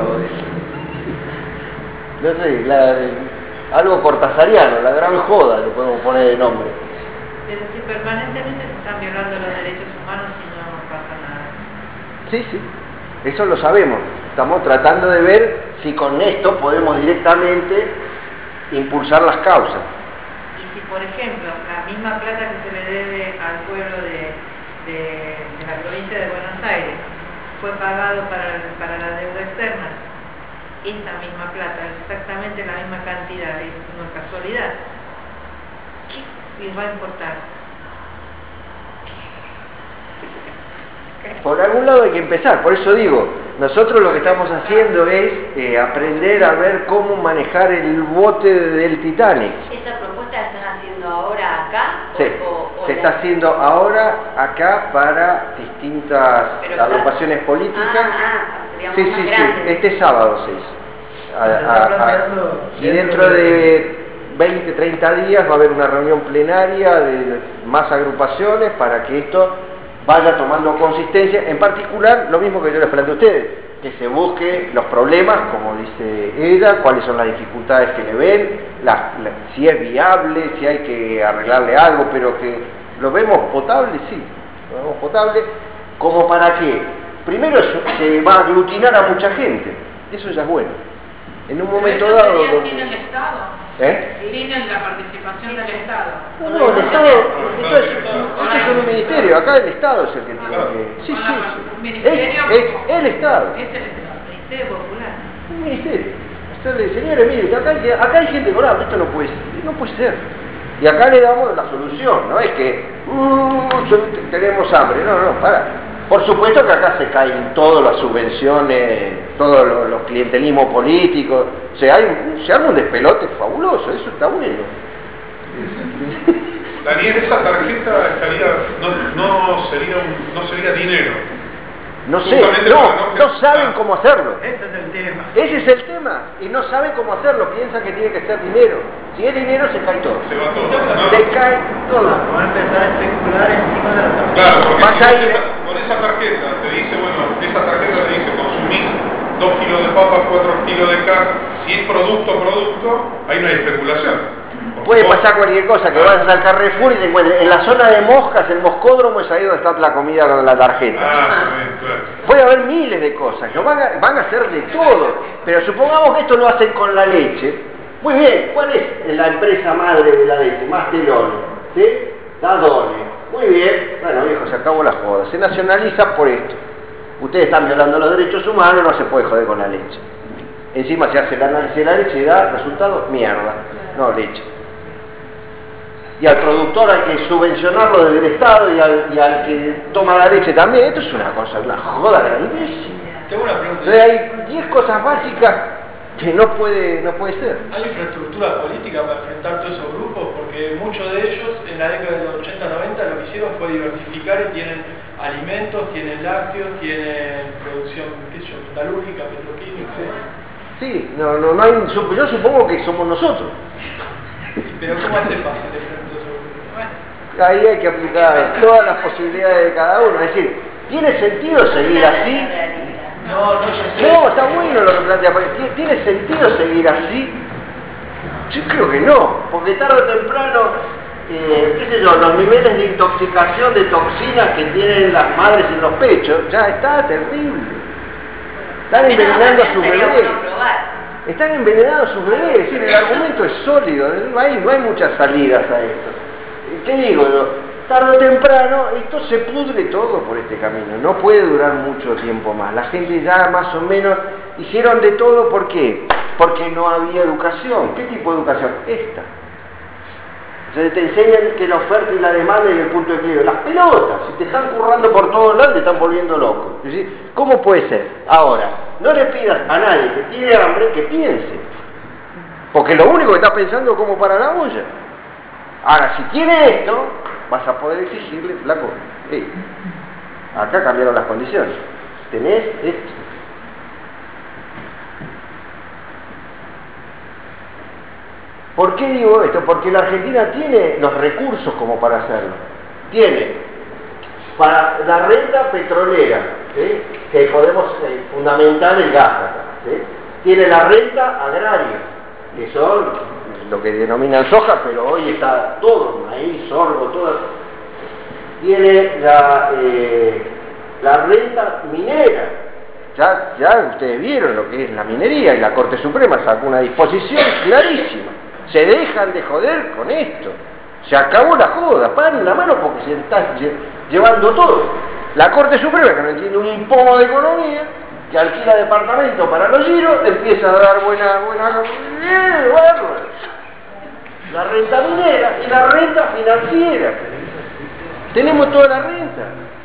No sé, algo cortasariano, la gran joda, le podemos poner de nombre. Pero si permanentemente se están violando los derechos humanos y no pasa nada. Sí, eso lo sabemos. Estamos tratando de ver si con esto podemos directamente impulsar las causas. Y si, por ejemplo, la misma plata que se le debe al pueblo de la provincia de Buenos Aires fue pagado para la deuda externa, esa misma plata, exactamente la misma cantidad, es una casualidad. ¿Qué les va a importar? Por algún lado hay que empezar, por eso digo, nosotros lo que estamos haciendo es aprender a ver cómo manejar el bote del Titanic. Esa propuesta Sí, se está haciendo ahora acá para distintas Pero agrupaciones políticas. digamos, Sí, más sí, sí, grande. este sábado se hizo. Se está planteando Y dentro de 20, 30 días va a haber una reunión plenaria de más agrupaciones para que esto vaya tomando consistencia. En particular, lo mismo que yo les planteo a ustedes, que se busque los problemas, como dice ella, cuáles son las dificultades que le ven, si es viable, si hay que arreglarle algo, pero que lo vemos potable, sí, lo vemos potable, como para que, primero se va a aglutinar a mucha gente, eso ya es bueno. En un momento Eso dado... sería sin el Estado, ¿Eh? sin la participación del Estado. No, el Estado, esto es un ministerio, acá el Estado es el que tiene que... Sí, sí, sí. Es el Estado. Es el Estado, Ministerio Popular. Un ministerio. Hacerle, señores, miren, acá hay gente con hambre, esto no puede ser. Y acá le damos la solución, no es que tenemos hambre, no, para. Por supuesto que acá se caen todas las subvenciones, todos los clientelismos políticos, se arma un despelote fabuloso, eso está bueno. Daniel, esa tarjeta no sería dinero. No sé, no saben cómo hacerlo. Ese es el tema. Ese es el tema, y no saben cómo hacerlo, piensan que tiene que ser dinero. Si es dinero se cae todo. Se va todo. ¿No? Se cae todo. Va a empezar a especular encima de la tarjeta. Claro, porque Vas si a vos ir- con esa tarjeta te dice, esa tarjeta te dice, consumís 2 kilos de papas, 4 kilos de carne. Si es producto, ahí no hay especulación. Puede pasar cualquier cosa, que vayas al Carrefour y te encuentres en la zona de moscas, el moscódromo es ahí donde está la comida con la tarjeta. Está bien, claro. Puede haber miles de cosas, no van a hacer de todo, pero supongamos que esto lo hacen con la leche. Muy bien, ¿cuál es la empresa madre de la leche? Mastelone, ¿sí? Dadone. Muy bien, bueno viejo, se acabó la joda, se nacionaliza por esto. Ustedes están violando los derechos humanos, no se puede joder con la leche. Encima se hace el análisis de la leche y da resultado mierda, no leche. Y al productor hay que subvencionarlo desde el Estado y al que toma la leche también. Esto es una joda grandísima. Tengo una pregunta. Entonces hay 10 cosas básicas que no puede ser. ¿Hay infraestructura política para enfrentar todos esos grupos? Porque muchos de ellos en la década de los 80-90 lo que hicieron fue diversificar y tienen alimentos, tienen lácteos, tienen producción, qué sé yo, metalúrgica, petroquímica. Sí, no hay, yo supongo que somos nosotros. Pero ¿cómo hace fácil enfrentar todos esos grupos? Ahí hay que aplicar todas las posibilidades de cada uno. Es decir, ¿tiene sentido seguir así? No, yo sé. No, está bueno lo que plantea. ¿Tiene sentido seguir así? Yo creo que no, porque tarde o temprano, qué sé yo, los niveles de intoxicación de toxinas que tienen las madres en los pechos, ya está terrible. Están envenenando a sus bebés. Están envenenando a sus bebés, es decir, el argumento es sólido, no hay muchas salidas a esto. ¿Qué digo? Tarde o temprano esto se pudre todo por este camino, no puede durar mucho tiempo más. La gente ya más o menos hicieron de todo, ¿por qué? Porque no había educación. ¿Qué tipo de educación? Esta. Entonces te enseñan que la oferta y la demanda y el punto de equilibrio. Las pelotas, si te están currando por todos lados te están volviendo loco. Es decir, ¿cómo puede ser? Ahora, no le pidas a nadie que tiene hambre que piense. Porque lo único que está pensando es cómo para la olla. Ahora, si tiene esto, vas a poder exigirle, flaco, hey, acá cambiaron las condiciones. Tenés esto. ¿Por qué digo esto? Porque la Argentina tiene los recursos como para hacerlo. Tiene para la renta petrolera, ¿sí? Que podemos fundamentar el gas acá, ¿sí? Tiene la renta agraria, que son lo que denominan soja, pero hoy está todo, maíz, sorgo, todo. Tiene la renta minera. Ya ustedes vieron lo que es la minería y la Corte Suprema sacó una disposición clarísima. Se dejan de joder con esto. Se acabó la joda, paren la mano porque se está llevando todo. La Corte Suprema, que no entiende un pomo de economía, que alquila departamento para los giros, empieza a dar buena la renta minera y la renta financiera. Tenemos toda la renta.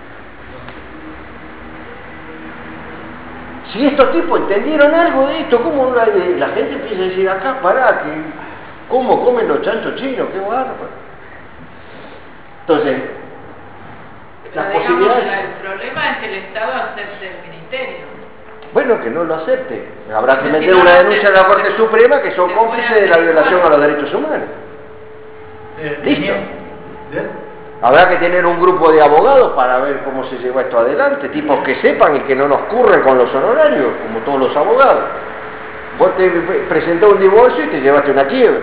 Si estos tipos entendieron algo de esto, ¿cómo la gente empieza a decir acá, pará, que cómo comen los chanchos chinos? ¡Qué bárbaro! Entonces, Pero las digamos, posibilidades... el problema es que el Estado acepte el ministerio. Bueno, que no lo acepte. Habrá que Si meter no una lo denuncia en la acepta, Corte Suprema que son se cómplices puede de la hacer violación igual. a los derechos humanos. Listo. ¿Bien? Habrá que tener un grupo de abogados para ver cómo se lleva esto adelante, tipos que sepan y que no nos curren con los honorarios, como todos los abogados. Vos te presentás un divorcio y te llevaste una quiebra.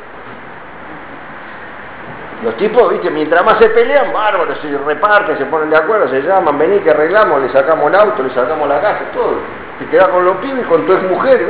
Los tipos, viste, mientras más se pelean, bárbaros, se reparten, se ponen de acuerdo, se llaman, vení que arreglamos, le sacamos el auto, le sacamos la casa, todo. Te quedás con los pibes y con tu exmujer.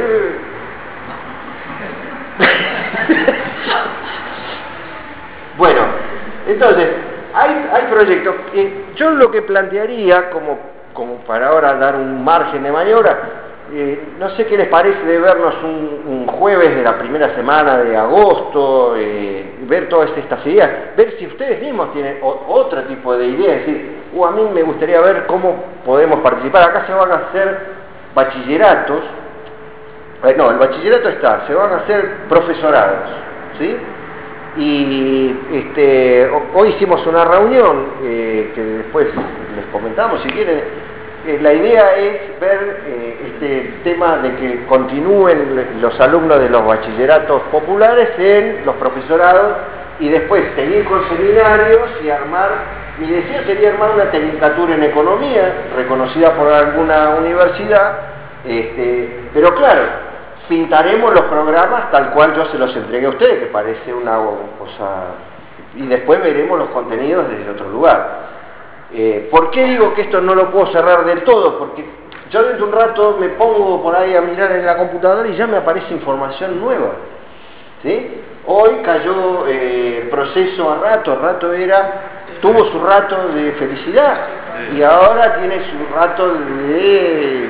Bueno, entonces, hay proyectos. Yo lo que plantearía, como para ahora dar un margen de maniobra, no sé qué les parece de vernos un jueves de la primera semana de agosto, ver todas estas ideas, ver si ustedes mismos tienen otro tipo de ideas, es decir, a mí me gustaría ver cómo podemos participar. Acá se van a hacer bachilleratos, no, el bachillerato está, se van a hacer profesorados, ¿sí? Y hoy hicimos una reunión que después les comentamos si quieren. La idea es ver este tema de que continúen los alumnos de los bachilleratos populares en los profesorados y después seguir con seminarios y armar, mi deseo sería armar una tecnicatura en economía reconocida por alguna universidad, pero claro, pintaremos los programas tal cual yo se los entregué a ustedes, que parece una cosa, y después veremos los contenidos desde otro lugar. ¿Por qué digo que esto no lo puedo cerrar del todo? Porque yo dentro de un rato me pongo por ahí a mirar en la computadora y ya me aparece información nueva, ¿sí? Hoy cayó el proceso a Rato tuvo su rato de felicidad y ahora tiene su rato de...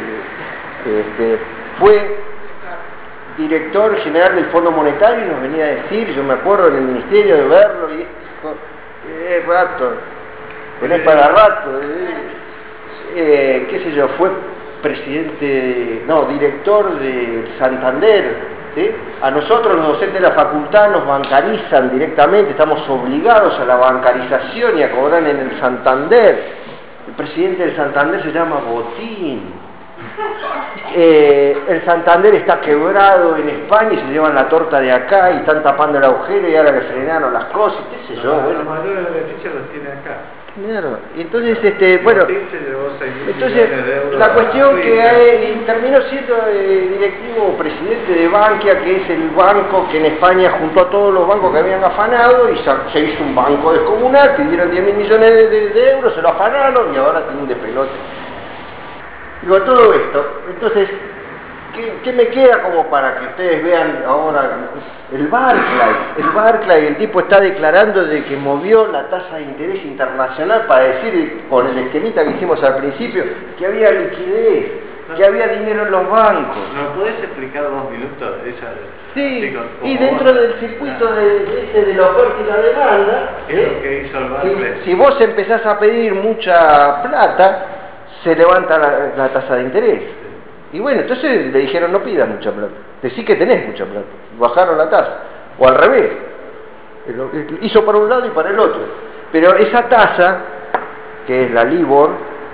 fue director general del Fondo Monetario y nos venía a decir, yo me acuerdo en el ministerio de verlo y dijo, Rato, tenés para rato, qué sé yo, fue director de Santander, ¿sí? A nosotros los docentes de la facultad nos bancarizan directamente, estamos obligados a la bancarización y a cobrar en el Santander. El presidente del Santander se llama Botín. El Santander está quebrado en España y se llevan la torta de acá y están tapando el agujero y ahora le frenaron las cosas, qué sé yo. Los mayores beneficios los tiene acá. Claro, y entonces, bueno, Se llevó 6.000 entonces millones de euros la cuestión a que terminó siendo directivo presidente de Bankia, que es el banco que en España juntó a todos los bancos que habían afanado y se hizo un banco descomunal, pidieron 10.000 millones de euros, se lo afanaron y ahora tiene un despelote. Digo, todo esto, entonces, ¿qué me queda como para que ustedes vean ahora? El Barclay, el tipo está declarando de que movió la tasa de interés internacional para decir, con el esquemita que hicimos al principio, que había liquidez, que había dinero en los bancos. ¿No podés explicar 2 minutos? Sí, y dentro del circuito de la oferta y la demanda, ¿qué es lo que hizo el Barclay? si vos empezás a pedir mucha plata, se levanta la tasa de interés. Y bueno, entonces le dijeron no pidas mucha plata, decí que tenés mucha plata, bajaron la tasa, o al revés, hizo para un lado y para el otro. Pero esa tasa, que es la LIBOR,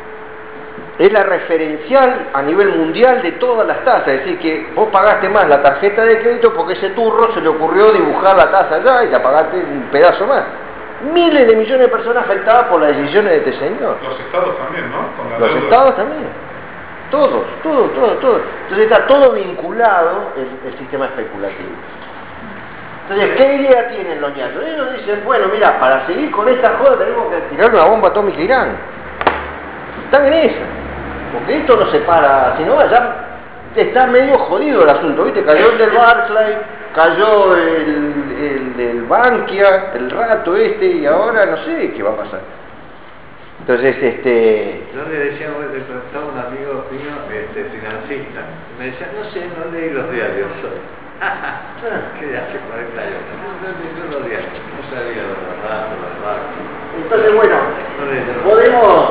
es la referencial a nivel mundial de todas las tasas, es decir, que vos pagaste más la tarjeta de crédito porque ese turro se le ocurrió dibujar la tasa allá y te pagaste un pedazo más. Miles de millones de personas afectadas por las decisiones de este señor. Los estados también, ¿no? Con la Los deuda. estados también. Todos. Entonces está todo vinculado el sistema especulativo. Entonces, ¿qué idea tienen los ñatos? Ellos dicen, bueno, mira, para seguir con esta joda tenemos que tirar una bomba atómica a Irán. Están en esa. Porque esto no se para, sino ya está medio jodido el asunto, ¿viste? Cayó el del Barclay, cayó el del Bankia, el Rato y ahora no sé qué va a pasar. Entonces, Yo le decía, le preguntaba a un amigo mío, financista, me decía, no sé, no leí los diarios hoy. ¿Qué hace 40 años? No leí los diarios, no sabía de los datos, los bancos. Entonces, bueno, podemos,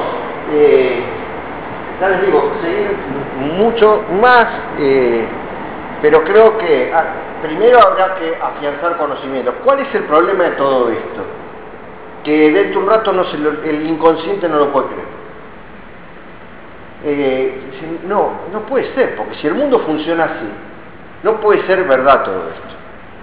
ya les digo, seguir mucho más, pero creo que primero habrá que afianzar conocimientos. ¿Cuál es el problema de todo esto? que dentro de un rato el inconsciente no lo puede creer. No puede ser, porque si el mundo funciona así, no puede ser verdad todo esto.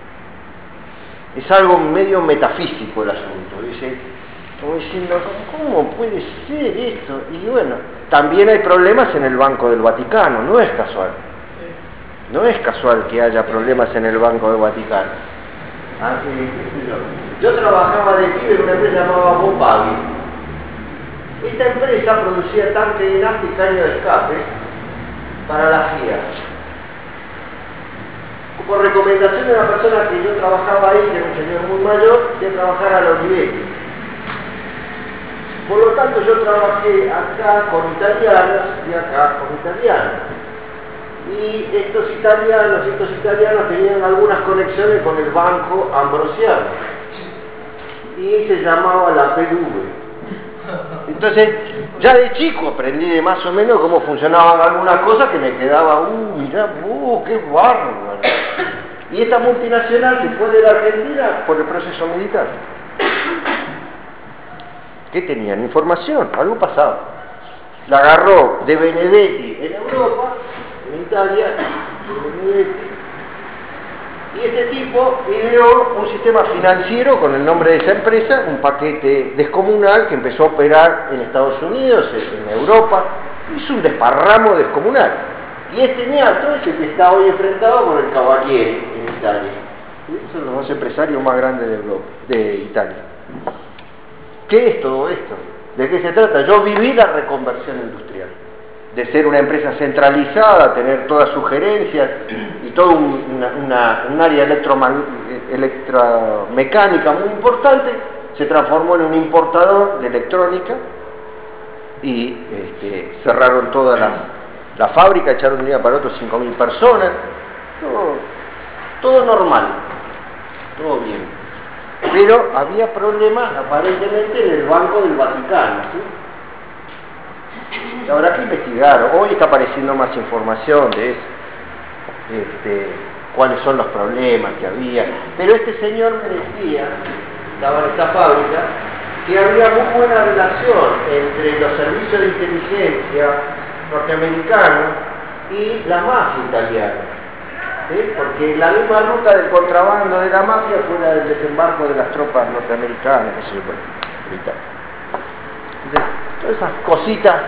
Es algo medio metafísico el asunto. Dice, como diciendo, ¿cómo puede ser esto? Y bueno, también hay problemas en el Banco del Vaticano, no es casual. No es casual que haya problemas en el Banco del Vaticano. Yo trabajaba de pibe en una empresa llamada Bopavi. Esta empresa producía tanque de nafta y caño de escape para la FIA. Por recomendación de una persona que yo trabajaba ahí, que era un señor muy mayor, de trabajar a la Olivetti. Por lo tanto, yo trabajé acá con italianos y acá con italianos. Y estos italianos tenían algunas conexiones con el Banco Ambrosiano. Y se llamaba la PDV. Entonces, ya de chico aprendí de más o menos cómo funcionaban algunas cosas que me quedaba, mirá, qué bárbaro. Y esta multinacional se fue de la Argentina por el proceso militar. ¿Qué tenían? Información, algo pasaba. La agarró de Benedetti en Europa, en Italia, de Benedetti. Y este tipo ideó un sistema financiero con el nombre de esa empresa, un paquete descomunal que empezó a operar en Estados Unidos, en Europa, hizo un desparramo descomunal. Y este Niatro es el que está hoy enfrentado con el Cavalieri en Italia. Son los dos empresarios más grandes de Italia. ¿Qué es todo esto? ¿De qué se trata? Yo viví la reconversión industrial. De ser una empresa centralizada, tener todas sus gerencias y todo un área electromecánica muy importante, se transformó en un importador de electrónica y cerraron todas la fábrica, echaron de un día para otro 5.000 personas, todo normal, todo bien. Pero había problemas aparentemente en el Banco del Vaticano, ¿sí? Habrá que investigar. Hoy está apareciendo más información de eso, cuáles son los problemas que había. Pero este señor me decía, estaba en esta fábrica, que había muy buena relación entre los servicios de inteligencia norteamericanos y la mafia italiana, ¿sí? Porque la misma ruta del contrabando de la mafia fue la del desembarco de las tropas norteamericanas, qué sé yo, por Italia. Entonces, todas esas cositas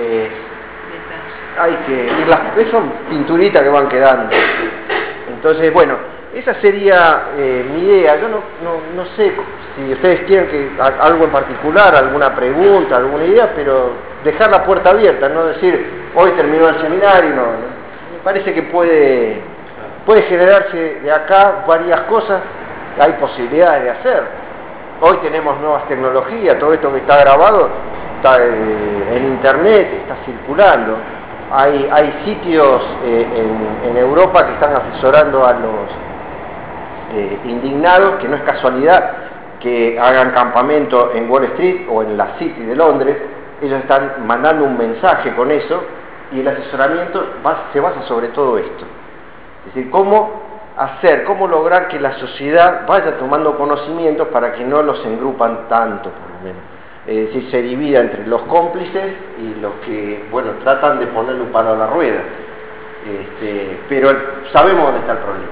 hay que irlas, son pinturitas que van quedando. Entonces, bueno, esa sería mi idea. Yo no sé si ustedes quieren algo en particular, alguna pregunta, alguna idea, pero dejar la puerta abierta, no decir hoy terminó el seminario, no. Me parece que puede generarse de acá varias cosas, hay posibilidades de hacer. Hoy tenemos nuevas tecnologías, todo esto que está grabado está en internet, está circulando. Hay sitios en Europa que están asesorando a los indignados, que no es casualidad que hagan campamento en Wall Street o en la City de Londres. Ellos están mandando un mensaje con eso y el asesoramiento se basa sobre todo esto. Es decir, cómo lograr que la sociedad vaya tomando conocimientos para que no los engrupan tanto, por lo menos. Es decir, se divida entre los cómplices y los que, bueno, tratan de ponerle un palo a la rueda. Pero sabemos dónde está el problema.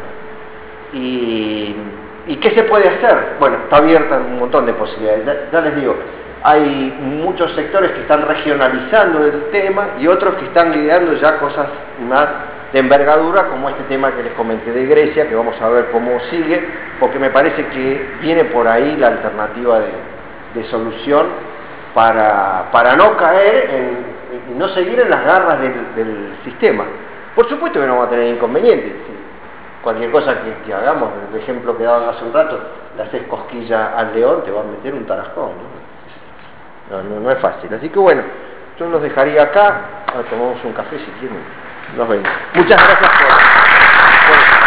¿Y qué se puede hacer? Bueno, está abierta un montón de posibilidades. Ya les digo, hay muchos sectores que están regionalizando el tema y otros que están ideando ya cosas más de envergadura, como este tema que les comenté de Grecia, que vamos a ver cómo sigue, porque me parece que viene por ahí la alternativa de solución para no caer y no seguir en las garras del sistema. Por supuesto que no vamos a tener inconvenientes. ¿Sí? Cualquier cosa que hagamos, el ejemplo que daban hace un rato, le haces cosquilla al león, te va a meter un tarascón, ¿no? No es fácil. Así que bueno, yo los dejaría acá, ahora tomamos un café si quieren, nos vemos. Muchas gracias por